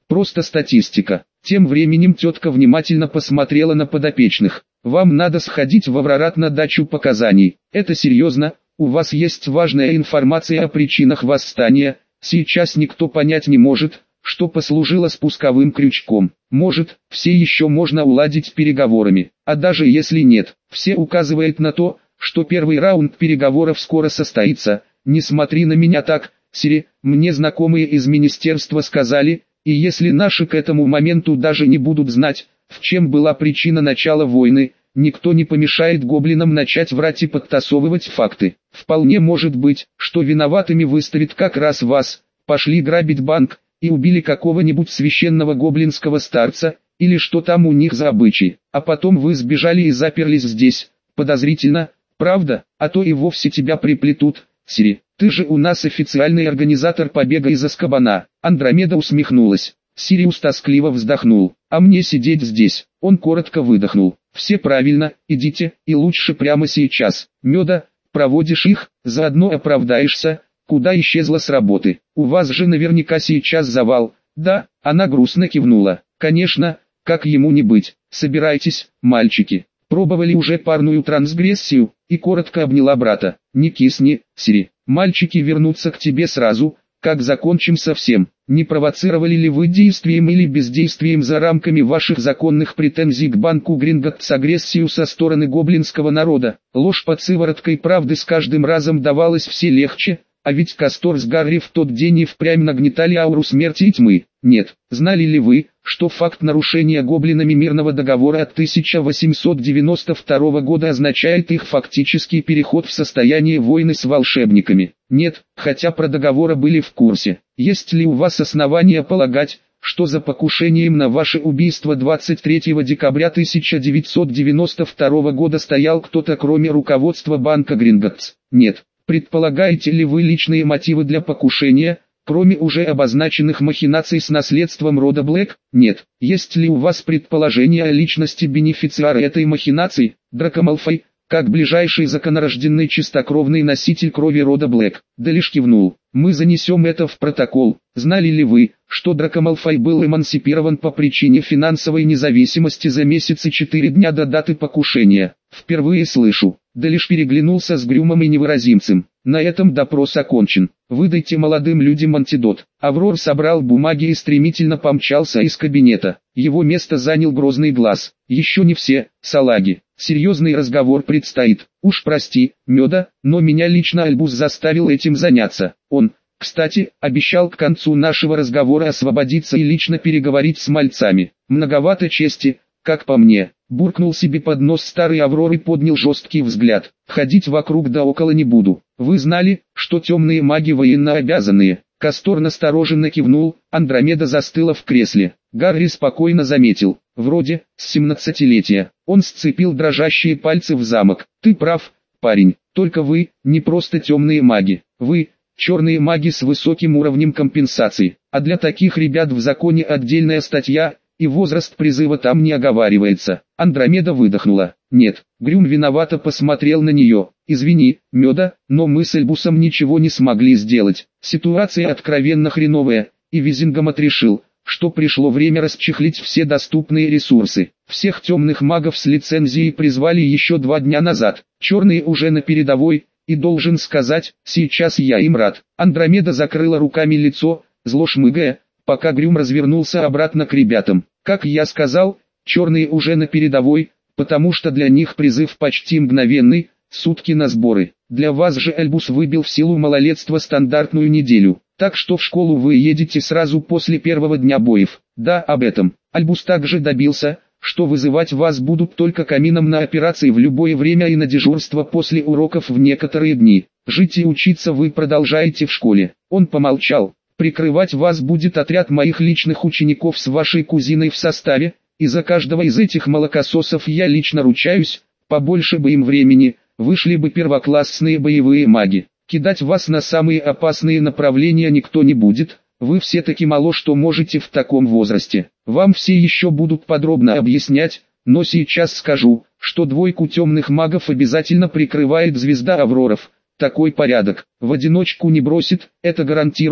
просто статистика. Тем временем тетка внимательно посмотрела на подопечных. Вам надо сходить в Аврорат на дачу показаний. Это серьезно, у вас есть важная информация о причинах восстания. Сейчас никто понять не может, что послужило спусковым крючком. Может, все еще можно уладить переговорами. А даже если нет, все указывает на то, что первый раунд переговоров скоро состоится. Не смотри на меня так, Сири, мне знакомые из министерства сказали, и если наши к этому моменту даже не будут знать, в чем была причина начала войны, никто не помешает гоблинам начать врать и подтасовывать факты. Вполне может быть, что виноватыми выставит как раз вас, пошли грабить банк, и убили какого-нибудь священного гоблинского старца, или что там у них за обычай, а потом вы сбежали и заперлись здесь. Подозрительно, правда? А то и вовсе тебя приплетут, Сири. Ты же у нас официальный организатор побега из Азкабана. Андромеда усмехнулась. Сириус тоскливо вздохнул. А мне сидеть здесь. Он коротко выдохнул. Все правильно, идите, и лучше прямо сейчас. Меда, проводишь их, заодно оправдаешься, куда исчезла с работы. У вас же наверняка сейчас завал. Да, она грустно кивнула. Конечно, как ему не быть. Собирайтесь, мальчики. Пробовали уже парную трансгрессию, и коротко обняла брата. Не кисни, Сири. Мальчики вернутся к тебе сразу, как закончим со всем. Не провоцировали ли вы действием или бездействием за рамками ваших законных претензий к банку Гринготтс агрессию со стороны гоблинского народа? Ложь под сывороткой правды с каждым разом давалась все легче, а ведь Кастор с Гарри в тот день и впрямь нагнетали ауру смерти и тьмы. Нет, знали ли вы, что факт нарушения гоблинами мирного договора от 1892 года означает их фактический переход в состояние войны с волшебниками? Нет, хотя про договоры были в курсе. Есть ли у вас основания полагать, что за покушением на ваше убийство 23 декабря 1992 года стоял кто-то кроме руководства банка Гринготтс? Нет. Предполагаете ли вы личные мотивы для покушения, кроме уже обозначенных махинаций с наследством рода Блэк? Нет. Есть ли у вас предположение о личности бенефициара этой махинации, Драко Малфой, как ближайший законорожденный чистокровный носитель крови рода Блэк? Да лишь кивнул. Мы занесем это в протокол. Знали ли вы, что Драко Малфой был эмансипирован по причине финансовой независимости за месяцы 4 дня до даты покушения? Впервые слышу. Да лишь переглянулся с Грюмом и невыразимцем. На этом допрос окончен. Выдайте молодым людям антидот. Аврор собрал бумаги и стремительно помчался из кабинета. Его место занял грозный глаз. Еще не все, салаги. Серьезный разговор предстоит. Уж прости, Меда, но меня лично Альбус заставил этим заняться. Он, кстати, обещал к концу нашего разговора освободиться и лично переговорить с мальцами. Многовато чести, как по мне. Буркнул себе под нос старый Аврор и поднял жесткий взгляд. Ходить вокруг да около не буду. Вы знали, что темные маги военно обязанные? Кастор настороженно кивнул, Андромеда застыла в кресле. Гарри спокойно заметил. Вроде, с 17-летия. Он сцепил дрожащие пальцы в замок. Ты прав, парень. Только вы, не просто темные маги. Вы, черные маги с высоким уровнем компенсации. А для таких ребят в законе отдельная статья, и возраст призыва там не оговаривается. Андромеда выдохнула. Нет, Грюм виновато посмотрел на нее. Извини, Меда, но мы с Альбусом ничего не смогли сделать. Ситуация откровенно хреновая, и Визингомат решил, что пришло время расчехлить все доступные ресурсы. Всех темных магов с лицензией призвали еще 2 дня назад. Черные уже на передовой, и должен сказать, сейчас я им рад. Андромеда закрыла руками лицо, зло шмыгая, пока Грюм развернулся обратно к ребятам. Как я сказал, черные уже на передовой, потому что для них призыв почти мгновенный, сутки на сборы. Для вас же Альбус выбил в силу малолетства стандартную неделю, так что в школу вы едете сразу после первого дня боев. Да, об этом. Альбус также добился, что вызывать вас будут только камином на операции в любое время и на дежурство после уроков в некоторые дни. Жить и учиться вы продолжаете в школе. Он помолчал. Прикрывать вас будет отряд моих личных учеников с вашей кузиной в составе, и за каждого из этих молокососов я лично ручаюсь, побольше бы им времени, вышли бы первоклассные боевые маги. Кидать вас на самые опасные направления никто не будет, вы все таки мало что можете в таком возрасте. Вам все еще будут подробно объяснять, но сейчас скажу, что 2 темных магов обязательно прикрывает звезда Авроров. Такой порядок, в одиночку не бросит, это гарантирую.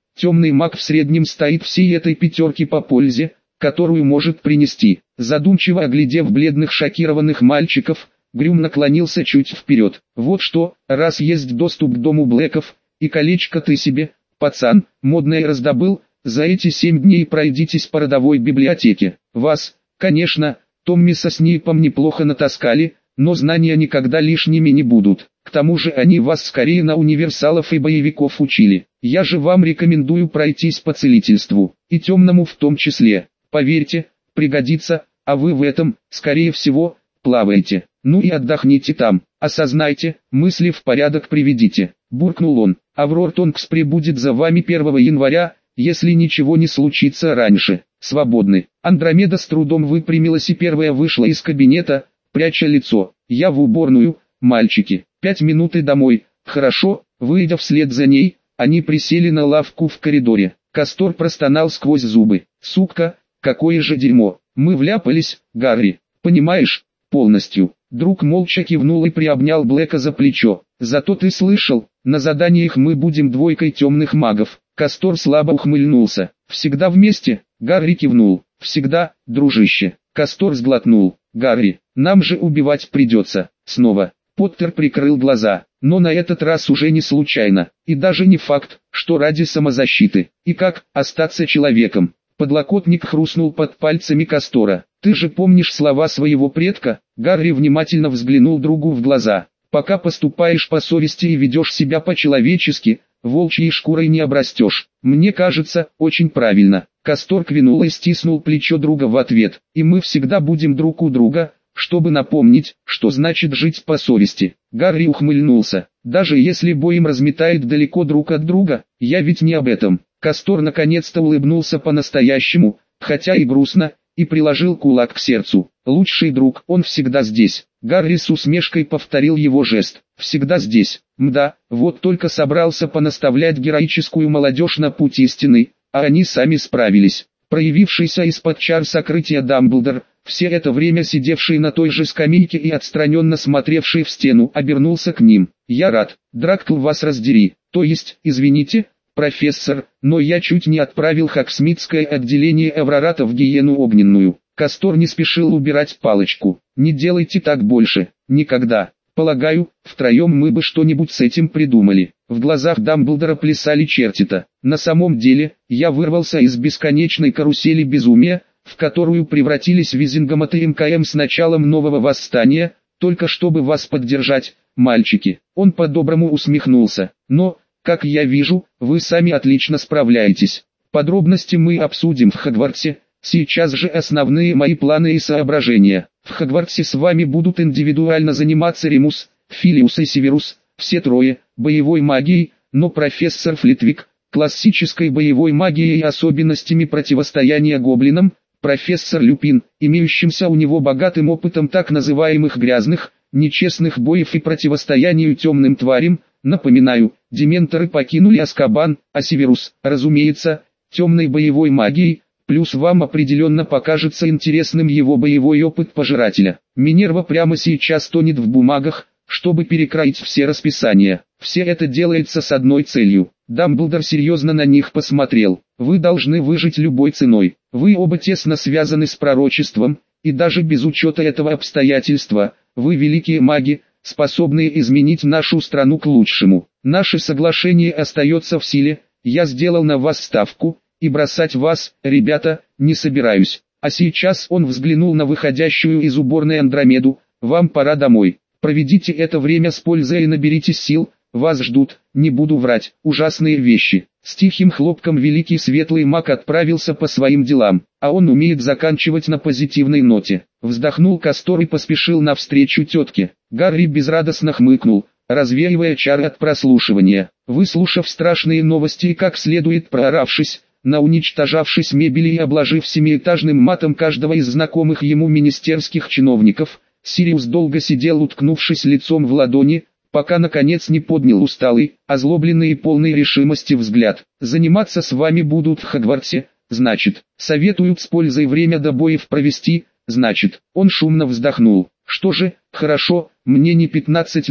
Темный маг в среднем стоит всей этой пятерке по пользе, которую может принести. Задумчиво оглядев бледных шокированных мальчиков, Грюм наклонился чуть вперед. Вот что, раз есть доступ к дому Блэков, и колечко ты себе, пацан, модное раздобыл, за эти 7 дней пройдитесь по родовой библиотеке. Вас, конечно, Томми со Снейпом неплохо натаскали, но знания никогда лишними не будут. К тому же они вас скорее на универсалов и боевиков учили. Я же вам рекомендую пройтись по целительству, и темному в том числе. Поверьте, пригодится, а вы в этом, скорее всего, плаваете. Ну и отдохните там, осознайте, мысли в порядок приведите. Буркнул он. Аврор Тонкс прибудет за вами 1 января, если ничего не случится раньше. Свободны. Андромеда с трудом выпрямилась и первая вышла из кабинета, пряча лицо. Я в уборную, мальчики. 5 минут и домой. Хорошо. Выйдя вслед за ней, они присели на лавку в коридоре. Кастор простонал сквозь зубы. Сука, какое же дерьмо. Мы вляпались, Гарри. Понимаешь? Полностью. Друг молча кивнул и приобнял Блэка за плечо. Зато ты слышал, на заданиях мы будем двойкой темных магов. Кастор слабо ухмыльнулся. Всегда вместе? Гарри кивнул. Всегда, дружище. Кастор сглотнул. Гарри, нам же убивать придется. Снова. Поттер прикрыл глаза, но на этот раз уже не случайно. И даже не факт, что ради самозащиты. И как остаться человеком? Подлокотник хрустнул под пальцами Кастора. Ты же помнишь слова своего предка? Гарри внимательно взглянул другу в глаза. Пока поступаешь по совести и ведешь себя по-человечески, волчьей шкурой не обрастешь. Мне кажется, очень правильно. Кастор кивнул и стиснул плечо друга в ответ. И мы всегда будем друг у друга, чтобы напомнить, что значит жить по совести. Гарри ухмыльнулся. Даже если бой им разметает далеко друг от друга, я ведь не об этом. Кастор наконец-то улыбнулся по-настоящему, хотя и грустно, и приложил кулак к сердцу. Лучший друг, он всегда здесь. Гарри с усмешкой повторил его жест. Всегда здесь. Мда, вот только собрался понаставлять героическую молодежь на путь истины, а они сами справились. Проявившийся из-под чар сокрытия Дамблдор, все это время сидевший на той же скамейке и отстраненно смотревший в стену, обернулся к ним. «Я рад, Драккл, вас раздери, то есть, извините, профессор, но я чуть не отправил Хоксмитское отделение Эврората в гиену огненную». Кастор не спешил убирать палочку. «Не делайте так больше, никогда. Полагаю, втроем мы бы что-нибудь с этим придумали». В глазах Дамблдора плясали черти-то. На самом деле, я вырвался из бесконечной карусели безумия, в которую превратились Визингомот и МКМ с началом нового восстания, только чтобы вас поддержать, мальчики. Он по-доброму усмехнулся. Но, как я вижу, вы сами отлично справляетесь. Подробности мы обсудим в Хогвартсе. Сейчас же основные мои планы и соображения. В Хогвартсе с вами будут индивидуально заниматься Ремус, Филиус и Северус, все трое, боевой магией, но профессор Флитвик, классической боевой магией и особенностями противостояния гоблинам, профессор Люпин, имеющимся у него богатым опытом так называемых грязных, нечестных боев и противостоянию темным тварям. Напоминаю, дементоры покинули Азкабан, а Северус, разумеется, темной боевой магией. Плюс вам определенно покажется интересным его боевой опыт пожирателя. Минерва прямо сейчас тонет в бумагах, чтобы перекроить все расписания. Все это делается с одной целью. Дамблдор серьезно на них посмотрел. Вы должны выжить любой ценой. Вы оба тесно связаны с пророчеством, и даже без учета этого обстоятельства, вы великие маги, способные изменить нашу страну к лучшему. Наше соглашение остается в силе, я сделал на вас ставку. И бросать вас, ребята, не собираюсь. А сейчас он взглянул на выходящую из уборной Андромеду. Вам пора домой. Проведите это время с пользой и наберитесь сил. Вас ждут, не буду врать, ужасные вещи. С тихим хлопком великий светлый маг отправился по своим делам. А он умеет заканчивать на позитивной ноте. Вздохнул Кастор и поспешил навстречу тетке. Гарри безрадостно хмыкнул, развеивая чары от прослушивания. Выслушав страшные новости и как следует прооравшись, на уничтожавшись мебели и обложив семиэтажным матом каждого из знакомых ему министерских чиновников, Сириус долго сидел, уткнувшись лицом в ладони, пока наконец не поднял усталый, озлобленный и полный решимости взгляд. «Заниматься с вами будут в Хогвартсе, значит, советуют с пользой время до боев провести, значит». Он шумно вздохнул. «Что же, хорошо, мне не 15 лет,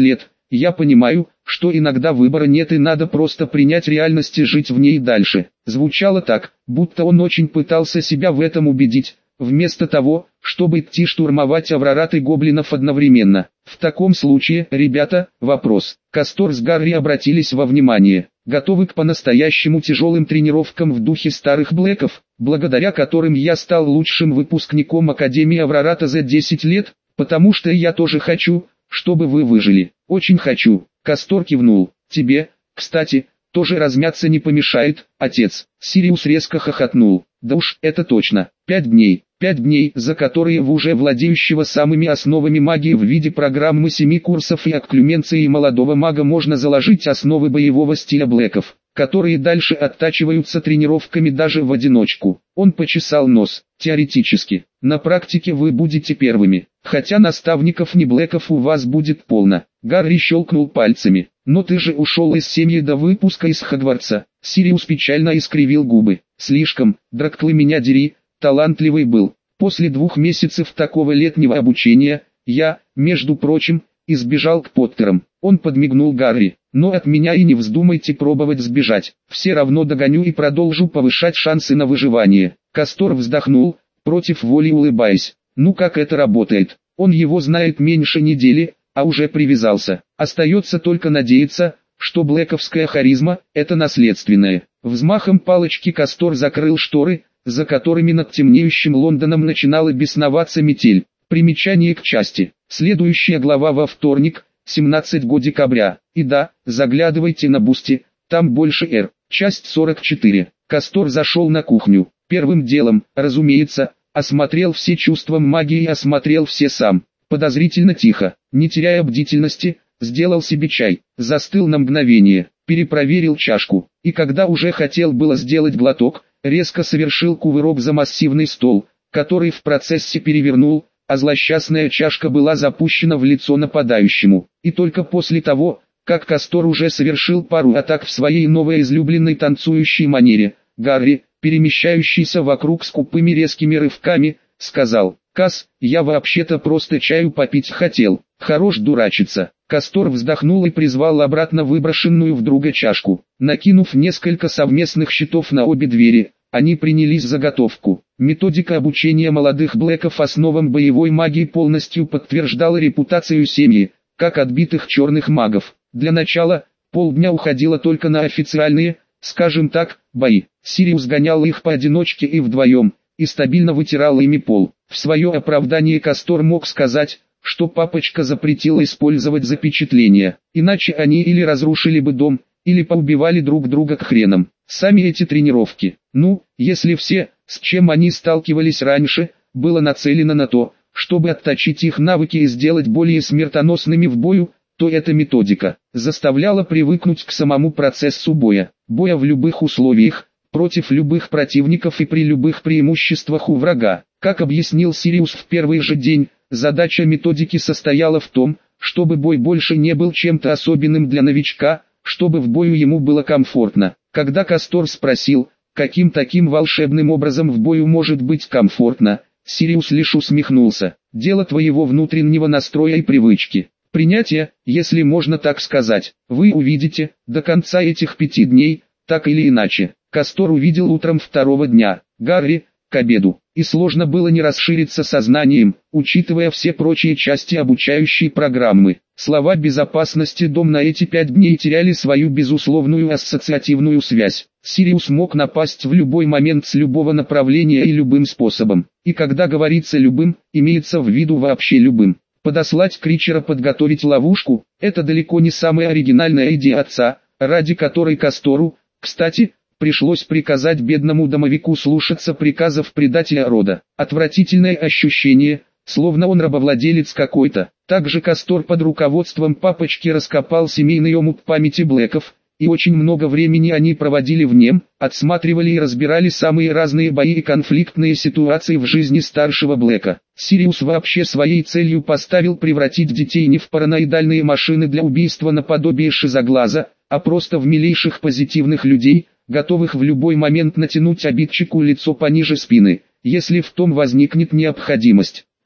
Я понимаю, что иногда выбора нет и надо просто принять реальность и жить в ней дальше. Звучало так, будто он очень пытался себя в этом убедить, вместо того, чтобы идти штурмовать Аврорат и гоблинов одновременно. В таком случае, ребята, вопрос. Кастор с Гарри обратились во внимание. Готовы к по-настоящему тяжелым тренировкам в духе старых Блэков, благодаря которым я стал лучшим выпускником Академии Аврората за 10 лет, потому что я тоже хочу, чтобы вы выжили. Очень хочу. Кастор кивнул. Тебе, кстати, тоже размяться не помешает, отец. Сириус резко хохотнул. Да уж, это точно. 5 дней. 5 дней, за которые в уже владеющего самыми основами магии в виде программы 7 курсов и акклюменции молодого мага можно заложить основы боевого стиля Блэков, которые дальше оттачиваются тренировками даже в одиночку. Он почесал нос. Теоретически. На практике вы будете первыми, хотя наставников не Блэков у вас будет полно. Гарри щелкнул пальцами. Но ты же ушел из семьи до выпуска из Хогвартса. Сириус печально искривил губы. Слишком, Драклы меня дери, талантливый был. После 2 месяцев такого летнего обучения, я, между прочим, избежал к Поттерам. Он подмигнул Гарри. Но от меня и не вздумайте пробовать сбежать. Все равно догоню и продолжу повышать шансы на выживание. Кастор вздохнул, против воли улыбаясь. Ну как это работает? Он его знает меньше недели, а уже привязался. Остается только надеяться, что блэковская харизма – это наследственное. Взмахом палочки Кастор закрыл шторы, за которыми над темнеющим Лондоном начинала бесноваться метель. Примечание к части. Следующая глава во вторник, 17 декабря. И да, заглядывайте на Бусти, там больше R. Часть 44. Кастор зашел на кухню. Первым делом, разумеется, осмотрел все чувства магии и осмотрел все сам. Подозрительно тихо, не теряя бдительности, сделал себе чай, застыл на мгновение, перепроверил чашку, и когда уже хотел было сделать глоток, резко совершил кувырок за массивный стол, который в процессе перевернул, а злосчастная чашка была запущена в лицо нападающему. И только после того, как Кастор уже совершил пару атак в своей новой излюбленной танцующей манере, Гарри, перемещающийся вокруг скупыми резкими рывками, сказал: «Кас, я вообще-то просто чаю попить хотел, хорош дурачиться». Кастор вздохнул и призвал обратно выброшенную в друга чашку. Накинув несколько совместных щитов на обе двери, они принялись за готовку. Методика обучения молодых Блэков основам боевой магии полностью подтверждала репутацию семьи, как отбитых черных магов. Для начала, полдня уходило только на официальные, скажем так, бои. Сириус гонял их поодиночке и вдвоем, и стабильно вытирал ими пол. В свое оправдание Кастор мог сказать, что папочка запретила использовать запечатления, иначе они или разрушили бы дом, или поубивали друг друга к хренам. Сами эти тренировки, если все, с чем они сталкивались раньше, было нацелено на то, чтобы отточить их навыки и сделать более смертоносными в бою, то эта методика заставляла привыкнуть к самому процессу боя. Боя в любых условиях, против любых противников и при любых преимуществах у врага. Как объяснил Сириус в первый же день, задача методики состояла в том, чтобы бой больше не был чем-то особенным для новичка, чтобы в бою ему было комфортно. Когда Кастор спросил, каким таким волшебным образом в бою может быть комфортно, Сириус лишь усмехнулся. Дело твоего внутреннего настроя и привычки. Принятие, если можно так сказать. Вы увидите, до конца этих 5 дней, так или иначе. Кастор увидел утром второго дня, Гарри, к обеду, и сложно было не расшириться сознанием, учитывая все прочие части обучающей программы. Слова безопасности дом на эти 5 дней теряли свою безусловную ассоциативную связь. Сириус мог напасть в любой момент с любого направления и любым способом. И когда говорится любым, имеется в виду вообще любым. Подослать Кричера подготовить ловушку – это далеко не самая оригинальная идея отца, ради которой Кастору, кстати, пришлось приказать бедному домовику слушаться приказов предателя рода. Отвратительное ощущение, словно он рабовладелец какой-то. Также Кастор под руководством папочки раскопал семейный омут памяти Блэков, и очень много времени они проводили в нем, отсматривали и разбирали самые разные бои и конфликтные ситуации в жизни старшего Блэка. Сириус вообще своей целью поставил превратить детей не в параноидальные машины для убийства наподобие Шизоглаза, а просто в милейших позитивных людей, готовых в любой момент натянуть обидчику лицо пониже спины, если в том возникнет необходимость.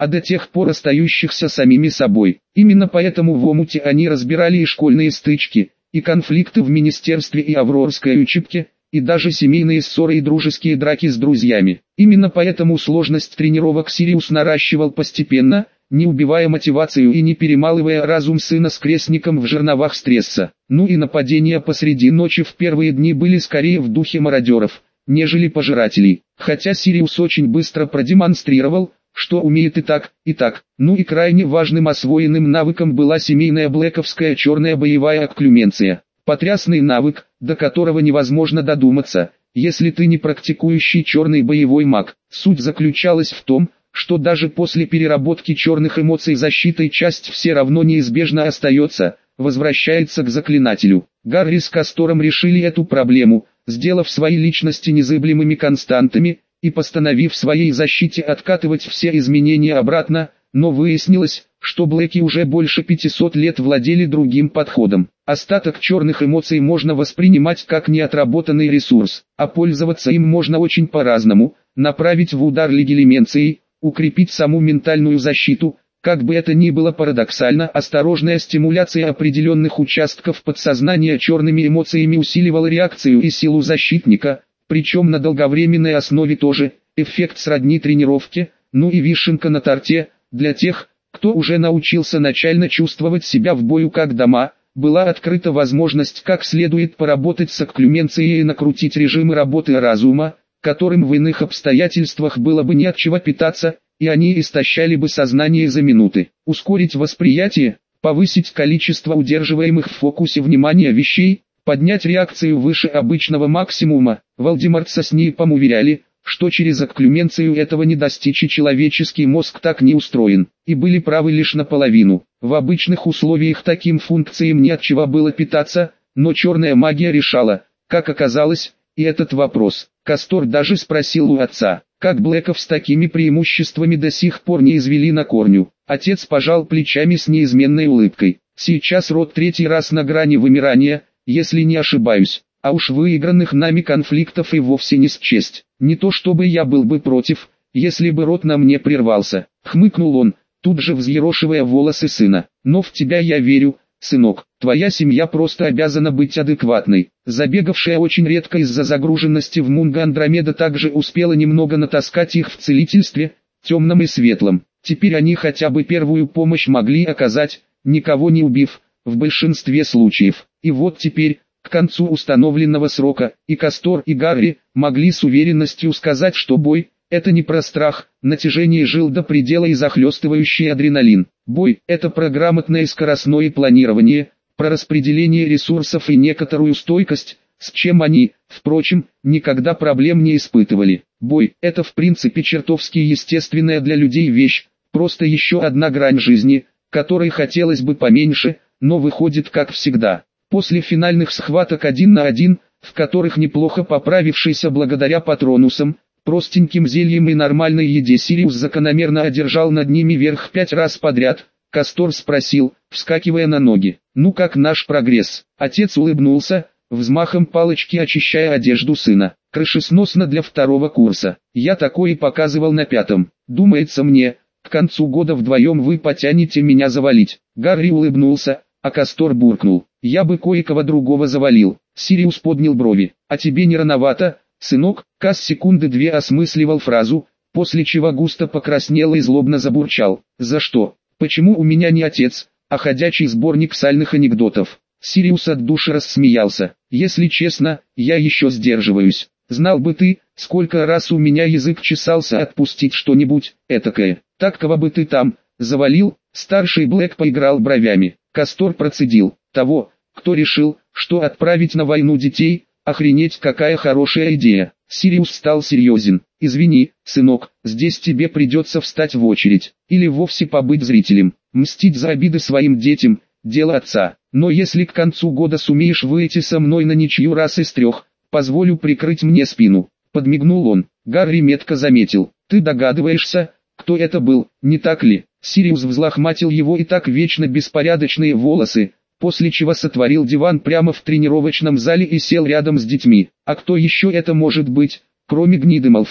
а до тех пор остающихся самими собой. Именно поэтому в омуте они разбирали и школьные стычки, и конфликты в министерстве и Аврорской учебке, и даже семейные ссоры и дружеские драки с друзьями. Именно поэтому сложность тренировок Сириус наращивал постепенно, не убивая мотивацию и не перемалывая разум сына с крестником в жерновах стресса. Ну и нападения посреди ночи в первые дни были скорее в духе мародеров, нежели пожирателей. Хотя Сириус очень быстро продемонстрировал, что умеет и так. Ну и крайне важным освоенным навыком была семейная блэковская черная боевая окклюменция. Потрясный навык, до которого невозможно додуматься, если ты не практикующий черный боевой маг. Суть заключалась в том, что даже после переработки черных эмоций защитой часть все равно неизбежно остается, возвращается к заклинателю. Гарри с Кастором решили эту проблему, сделав свои личности незыблемыми константами, и постановив своей защите откатывать все изменения обратно, но выяснилось, что Блэки уже больше 500 лет владели другим подходом. Остаток черных эмоций можно воспринимать как неотработанный ресурс, а пользоваться им можно очень по-разному, направить в удар легилименцией, укрепить саму ментальную защиту. Как бы это ни было парадоксально, осторожная стимуляция определенных участков подсознания черными эмоциями усиливала реакцию и силу защитника, причем на долговременной основе тоже. Эффект сродни тренировке, ну и вишенка на торте, для тех, кто уже научился начально чувствовать себя в бою как дома, была открыта возможность как следует поработать с окклюменцией и накрутить режимы работы разума, которым в иных обстоятельствах было бы не от чего питаться, и они истощали бы сознание за минуты. Ускорить восприятие, повысить количество удерживаемых в фокусе внимания вещей, поднять реакцию выше обычного максимума. Волдеморт со Снейпом уверяли, что через окклюменцию этого не достичь, и человеческий мозг так не устроен, и были правы лишь наполовину. В обычных условиях таким функциям не от чего было питаться, но черная магия решала, как оказалось, и этот вопрос. Кастор даже спросил у отца, как Блэков с такими преимуществами до сих пор не извели на корню. Отец пожал плечами с неизменной улыбкой. Сейчас род третий раз на грани вымирания, если не ошибаюсь, а уж выигранных нами конфликтов и вовсе не счесть. Не то чтобы я был бы против, если бы род на мне прервался, хмыкнул он, тут же взъерошивая волосы сына. Но в тебя я верю, сынок, твоя семья просто обязана быть адекватной. Забегавшая очень редко из-за загруженности в Мунго Андромеда также успела немного натаскать их в целительстве, темном и светлом. Теперь они хотя бы первую помощь могли оказать, никого не убив, в большинстве случаев. И вот теперь, к концу установленного срока, и Кастор, и Гарри могли с уверенностью сказать, что бой – это не про страх, натяжение жил до предела и захлестывающий адреналин. Бой – это про грамотное и скоростное планирование, про распределение ресурсов и некоторую стойкость, с чем они, впрочем, никогда проблем не испытывали. Бой – это в принципе чертовски естественная для людей вещь, просто еще одна грань жизни, которой хотелось бы поменьше, но выходит как всегда. После финальных схваток 1 на 1, в которых неплохо поправившийся благодаря патронусам, простеньким зельям и нормальной еде Сириус закономерно одержал над ними верх 5 раз подряд, Кастор спросил, вскакивая на ноги. «Ну как наш прогресс?» Отец улыбнулся, взмахом палочки очищая одежду сына. «Крышесносно для 2-го курса. Я такое и показывал на 5-м. Думается мне, к концу года вдвоем вы потянете меня завалить». Гарри улыбнулся, а Кастор буркнул. «Я бы кое-кого другого завалил». Сириус поднял брови. «А тебе не рановато, сынок?» Кас секунды 2 осмысливал фразу, после чего густо покраснел и злобно забурчал. «За что? Почему у меня не отец, а ходячий сборник сальных анекдотов?» Сириус от души рассмеялся. «Если честно, я еще сдерживаюсь. Знал бы ты, сколько раз у меня язык чесался отпустить что-нибудь этакое. Так кого бы ты там завалил?» Старший Блэк поиграл бровями. Кастор процедил. «Того, кто решил, что отправить на войну детей, охренеть какая хорошая идея». Сириус стал серьезен. «Извини, сынок, здесь тебе придется встать в очередь, или вовсе побыть зрителем. Мстить за обиды своим детям – дело отца. Но если к концу года сумеешь выйти со мной на ничью раз из 3, позволю прикрыть мне спину». Подмигнул он. Гарри метко заметил. «Ты догадываешься, кто это был, не так ли?» Сириус взлохматил его и так вечно беспорядочные волосы, после чего сотворил диван прямо в тренировочном зале и сел рядом с детьми. «А кто еще это может быть, кроме гниды Малфоя?»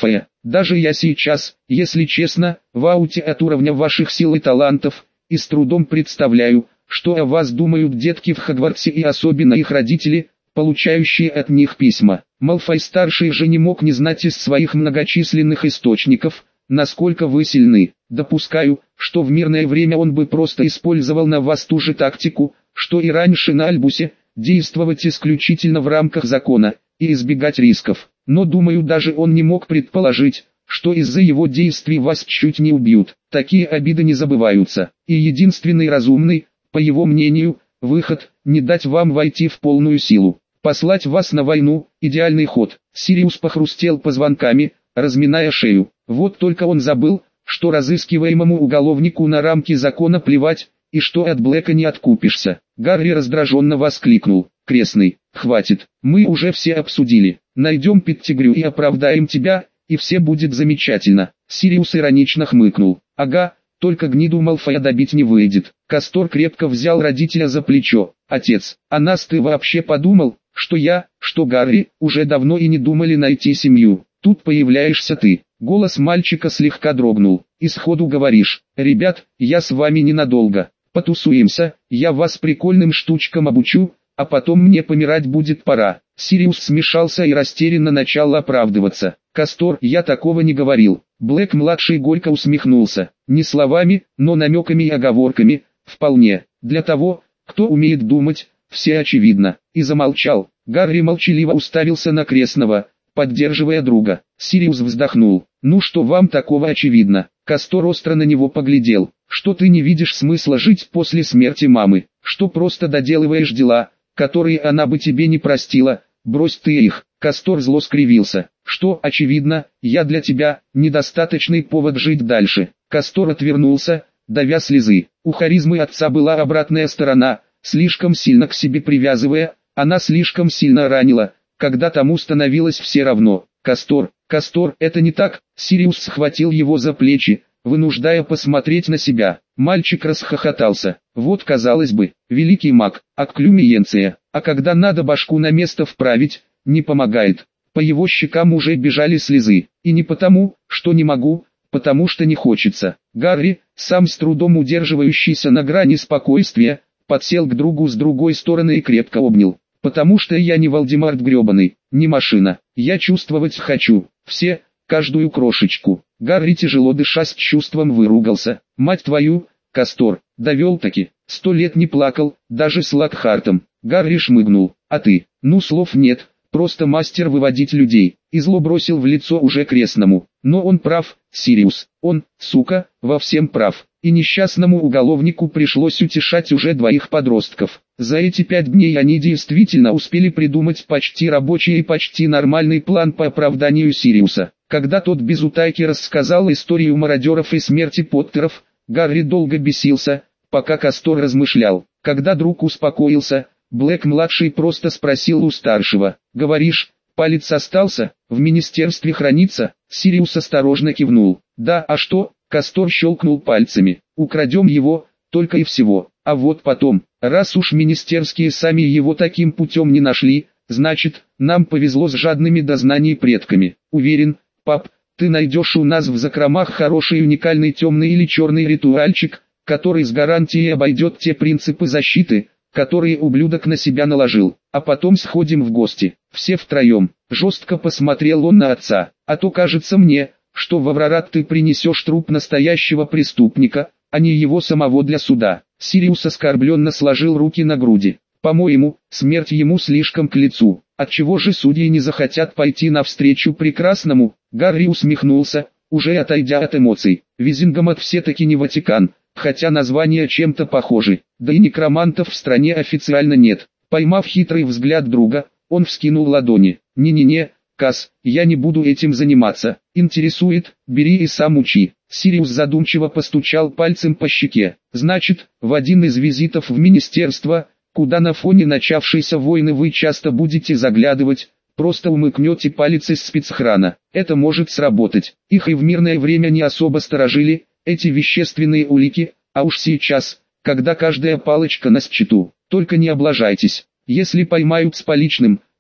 Даже я сейчас, если честно, в ауте от уровня ваших сил и талантов, и с трудом представляю, что о вас думают детки в Хогвартсе и особенно их родители, получающие от них письма. Малфой-старший же не мог не знать из своих многочисленных источников, насколько вы сильны. Допускаю, что в мирное время он бы просто использовал на вас ту же тактику, что и раньше на Альбусе, действовать исключительно в рамках закона, и избегать рисков. Но думаю, даже он не мог предположить, что из-за его действий вас чуть не убьют. Такие обиды не забываются. И единственный разумный, по его мнению, выход – не дать вам войти в полную силу. Послать вас на войну – идеальный ход. Сириус похрустел позвонками, разминая шею. Вот только он забыл, что разыскиваемому уголовнику на рамки закона плевать, и что от Блэка не откупишься. Гарри раздраженно воскликнул: «Крестный, хватит, мы уже все обсудили. Найдем Петтигрю и оправдаем тебя, и все будет замечательно». Сириус иронично хмыкнул. «Ага, только гниду Малфоя добить не выйдет». Кастор крепко взял родителя за плечо. «Отец, о нас ты вообще подумал, что я, что Гарри, уже давно и не думали найти семью? Тут появляешься ты». Голос мальчика слегка дрогнул. «И сходу говоришь: ребят, я с вами ненадолго. Потусуемся, я вас прикольным штучкам обучу, а потом мне помирать будет пора». Сириус смешался и растерянно начал оправдываться. «Кастор, я такого не говорил». Блэк-младший горько усмехнулся. «Не словами, но намеками и оговорками, вполне. Для того, кто умеет думать, все очевидно». И замолчал. Гарри молчаливо уставился на крестного, поддерживая друга. Сириус вздохнул. «Ну что вам такого очевидно?» Кастор остро на него поглядел. «Что ты не видишь смысла жить после смерти мамы? Что просто доделываешь дела, которые она бы тебе не простила? Брось ты их». Кастор зло скривился. «Что очевидно, я для тебя недостаточный повод жить дальше». Кастор отвернулся, давя слезы. У харизмы отца была обратная сторона, слишком сильно к себе привязывая, она слишком сильно ранила, когда тому становилось все равно. «Кастор, Кастор, это не так!» Сириус схватил его за плечи, вынуждая посмотреть на себя. Мальчик расхохотался. «Вот, казалось бы, великий маг, акклюмиенция, а когда надо башку на место вправить, не помогает». По его щекам уже бежали слезы. «И не потому, что не могу, потому что не хочется». Гарри, сам с трудом удерживающийся на грани спокойствия, подсел к другу с другой стороны и крепко обнял. «Потому что я не Волдемарт гребаный, не машина. Я чувствовать хочу. Все, каждую крошечку». Гарри тяжело дыша с чувством выругался. «Мать твою, Кастор, довел-таки, 100 лет не плакал, даже с Локхартом». Гарри шмыгнул. «А ты?» «Ну, слов нет, просто мастер выводить людей». И зло бросил в лицо уже крестному. «Но он прав, Сириус, он, сука, во всем прав». И несчастному уголовнику пришлось утешать уже двоих подростков. За эти 5 дней они действительно успели придумать почти рабочий и почти нормальный план по оправданию Сириуса. Когда тот без утайки рассказал историю мародеров и смерти Поттеров, Гарри долго бесился, пока Кастор размышлял. Когда друг успокоился, Блэк-младший просто спросил у старшего: «Говоришь, палец остался, в министерстве хранится?» Сириус осторожно кивнул. «Да, а что?» Кастор щелкнул пальцами. «Украдем его, только и всего. А вот потом, раз уж министерские сами его таким путем не нашли, значит, нам повезло с жадными до знаний предками. Уверен, пап, ты найдешь у нас в закромах хороший уникальный темный или черный ритуальчик, который с гарантией обойдет те принципы защиты, которые ублюдок на себя наложил. А потом сходим в гости, все втроем». Жестко посмотрел он на отца. «А то кажется мне, что в Аврорат ты принесешь труп настоящего преступника, а не его самого для суда». Сириус оскорбленно сложил руки на груди. «По-моему, смерть ему слишком к лицу. Отчего же судьи не захотят пойти навстречу прекрасному?» Гарри усмехнулся, уже отойдя от эмоций. «Визингамот все-таки не Ватикан, хотя названия чем-то похожи. Да и некромантов в стране официально нет». Поймав хитрый взгляд друга, он вскинул ладони. «Не-не-не, Кас, я не буду этим заниматься. Интересует, бери и сам учи». Сириус задумчиво постучал пальцем по щеке. «Значит, в один из визитов в министерство, куда на фоне начавшейся войны вы часто будете заглядывать, просто умыкнете палец из спецхрана. Это может сработать. Их и в мирное время не особо сторожили, эти вещественные улики, а уж сейчас, когда каждая палочка на счету. Только не облажайтесь. Если поймают с поличным,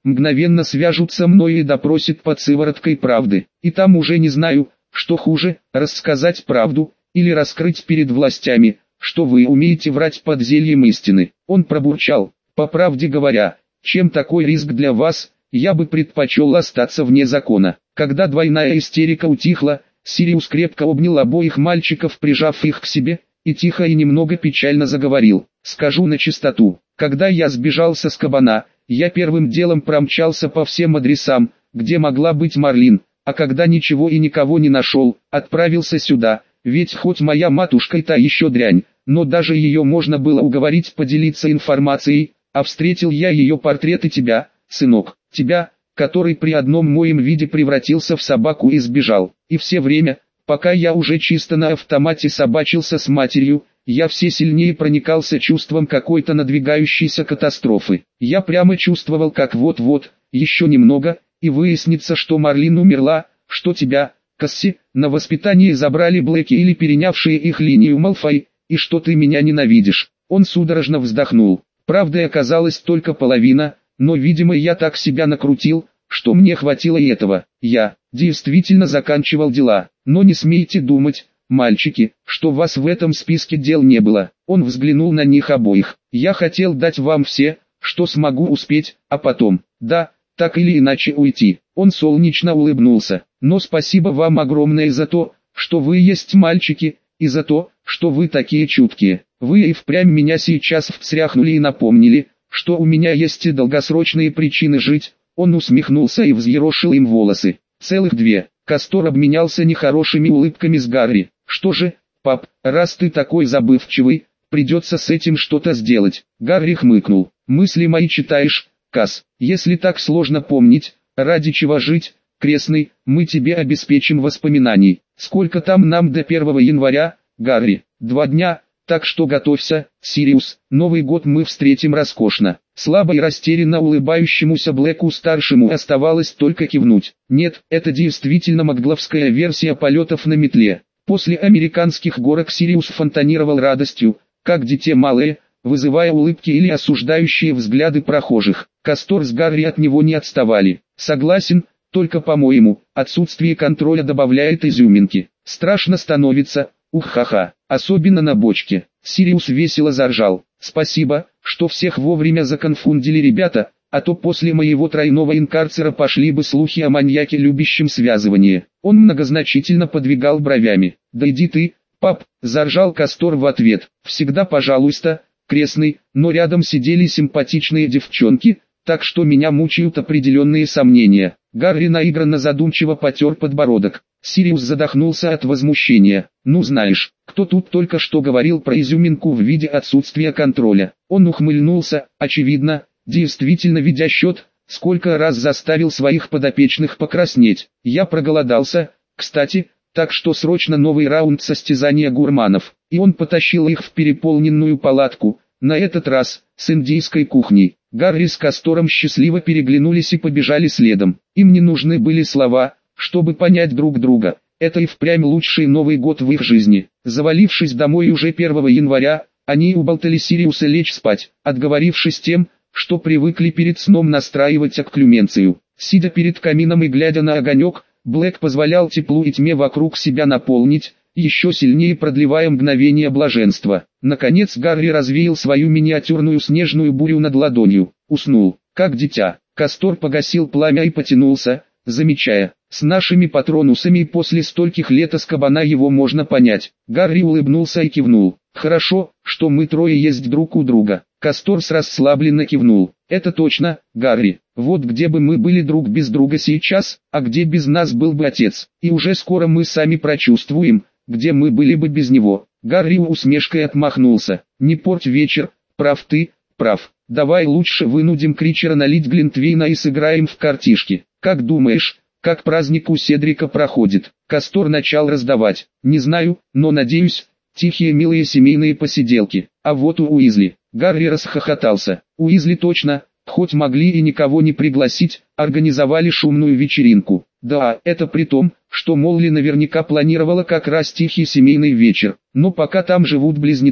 мгновенно свяжут со мной и допросят под сывороткой правды. И там уже не знаю, что хуже, рассказать правду, или раскрыть перед властями, что вы умеете врать под зельем истины. Он пробурчал: по правде говоря, чем такой риск для вас, я бы предпочел остаться вне закона. Когда двойная истерика утихла, Сириус крепко обнял обоих мальчиков, прижав их к себе, и тихо и немного печально заговорил: скажу на чистоту, когда я сбежал со Скабана, я первым делом промчался по всем адресам, где могла быть Марлин, а когда ничего и никого не нашел, отправился сюда, ведь хоть моя матушка и та еще дрянь, но даже ее можно было уговорить поделиться информацией, а встретил я ее портрет и тебя, сынок, тебя, который при одном моем виде превратился в собаку и сбежал. И все время, пока я уже чисто на автомате собачился с матерью, я все сильнее проникался чувством какой-то надвигающейся катастрофы. Я прямо чувствовал, как вот-вот, еще немного, и выяснится, что Марлин умерла, что тебя, Касси, на воспитание забрали Блэки или перенявшие их линию Малфой, и что ты меня ненавидишь. Он судорожно вздохнул. Правдой оказалась только половина, но видимо я так себя накрутил, что мне хватило и этого. Я действительно заканчивал дела, но не смейте думать, мальчики, что вас в этом списке дел не было. Он взглянул на них обоих. Я хотел дать вам все, что смогу успеть, а потом, да, так или иначе уйти. Он солнечно улыбнулся. Но спасибо вам огромное за то, что вы есть мальчики, и за то, что вы такие чуткие. Вы и впрямь меня сейчас встряхнули и напомнили, что у меня есть и долгосрочные причины жить. Он усмехнулся и взъерошил им волосы. Целых две. Кастор обменялся нехорошими улыбками с Гарри. Что же, пап, раз ты такой забывчивый, придется с этим что-то сделать. Гарри хмыкнул. Мысли мои читаешь, Кас. Если так сложно помнить, ради чего жить, крестный, мы тебе обеспечим воспоминаний. Сколько там нам до 1 января, Гарри? 2 дня, так что готовься, Сириус. Новый год мы встретим роскошно. Слабо и растерянно улыбающемуся Блэку-старшему оставалось только кивнуть. Нет, это действительно магловская версия полетов на метле. После американских горок Сириус фонтанировал радостью, как дитя малое, вызывая улыбки или осуждающие взгляды прохожих. Кастор с Гарри от него не отставали. Согласен, только по-моему, отсутствие контроля добавляет изюминки. Страшно становится, ух-ха-ха, особенно на бочке. Сириус весело заржал. Спасибо, что всех вовремя законфундили ребята, а то после моего тройного инкарцера пошли бы слухи о маньяке, любящем связывание. Он многозначительно подвигал бровями. Да иди ты, пап, заржал Кастор в ответ. Всегда пожалуйста, крестный, но рядом сидели симпатичные девчонки, так что меня мучают определенные сомнения. Гарри наигранно задумчиво потер подбородок. Сириус задохнулся от возмущения. Ну знаешь, кто тут только что говорил про изюминку в виде отсутствия контроля? Он ухмыльнулся, очевидно, действительно ведя счет, сколько раз заставил своих подопечных покраснеть. Я проголодался, кстати, так что срочно новый раунд состязания гурманов. И он потащил их в переполненную палатку, на этот раз, с индийской кухней. Гарри с Кастором счастливо переглянулись и побежали следом. Им не нужны были слова, чтобы понять друг друга. Это и впрямь лучший Новый год в их жизни. Завалившись домой уже 1 января, они уболтали Сириуса лечь спать, отговорившись тем, что привыкли перед сном настраивать окклюменцию. Сидя перед камином и глядя на огонек, Блэк позволял теплу и тьме вокруг себя наполнить, еще сильнее продлевая мгновение блаженства. Наконец Гарри развеял свою миниатюрную снежную бурю над ладонью. Уснул, как дитя. Кастор погасил пламя и потянулся, замечая, с нашими патронусами после стольких лет Азкабана его можно понять. Гарри улыбнулся и кивнул. Хорошо, что мы трое есть друг у друга. Кастор расслабленно кивнул. Это точно, Гарри. Вот где бы мы были друг без друга сейчас, а где без нас был бы отец. И уже скоро мы сами прочувствуем, где мы были бы без него. Гарри усмешкой отмахнулся. Не порть вечер, прав ты, прав. Давай лучше вынудим Кричера налить глинтвейна и сыграем в картишки. Как думаешь, как праздник у Седрика проходит? Кастор начал раздавать. Не знаю, но надеюсь, тихие милые семейные посиделки. А вот у Уизли. Гарри расхохотался. Уизли точно, хоть могли и никого не пригласить, организовали шумную вечеринку. Да, это при том, что Молли наверняка планировала как раз тихий семейный вечер. Но пока там живут близнецы,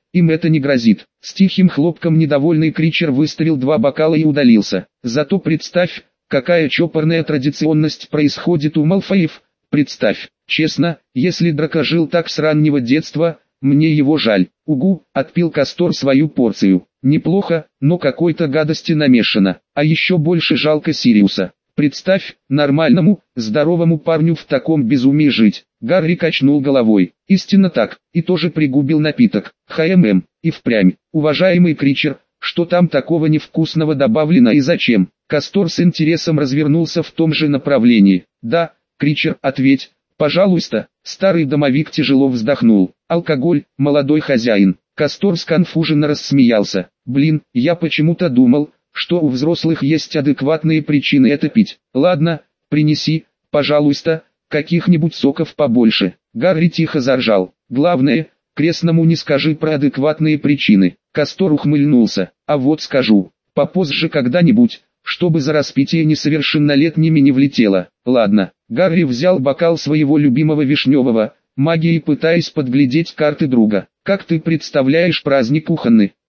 им это не грозит. С тихим хлопком недовольный Кричер выставил 2 бокала и удалился. Зато представь, какая чопорная традиционность происходит у Малфоев. Представь, честно, если Драко жил так с раннего детства, мне его жаль. Угу, отпил Кастор свою порцию. Неплохо, но какой-то гадости намешано. А еще больше жалко Сириуса. Представь, нормальному, здоровому парню в таком безумии жить. Гарри качнул головой. Истинно так, и тоже пригубил напиток. И впрямь. Уважаемый Кричер, что там такого невкусного добавлено и зачем? Кастор с интересом развернулся в том же направлении. Да, Кричер, ответь, пожалуйста. Старый домовик тяжело вздохнул. Алкоголь, молодой хозяин. Кастор сконфуженно рассмеялся. Блин, я почему-то думал, что у взрослых есть адекватные причины это пить. Ладно, принеси, пожалуйста, каких-нибудь соков побольше. Гарри тихо заржал. Главное, крестному не скажи про адекватные причины. Кастор ухмыльнулся. А вот скажу, попозже когда-нибудь, чтобы за распитие несовершеннолетними не влетело. Ладно, Гарри взял бокал своего любимого вишневого, магией пытаясь подглядеть карты друга. Как ты представляешь праздник кухонный?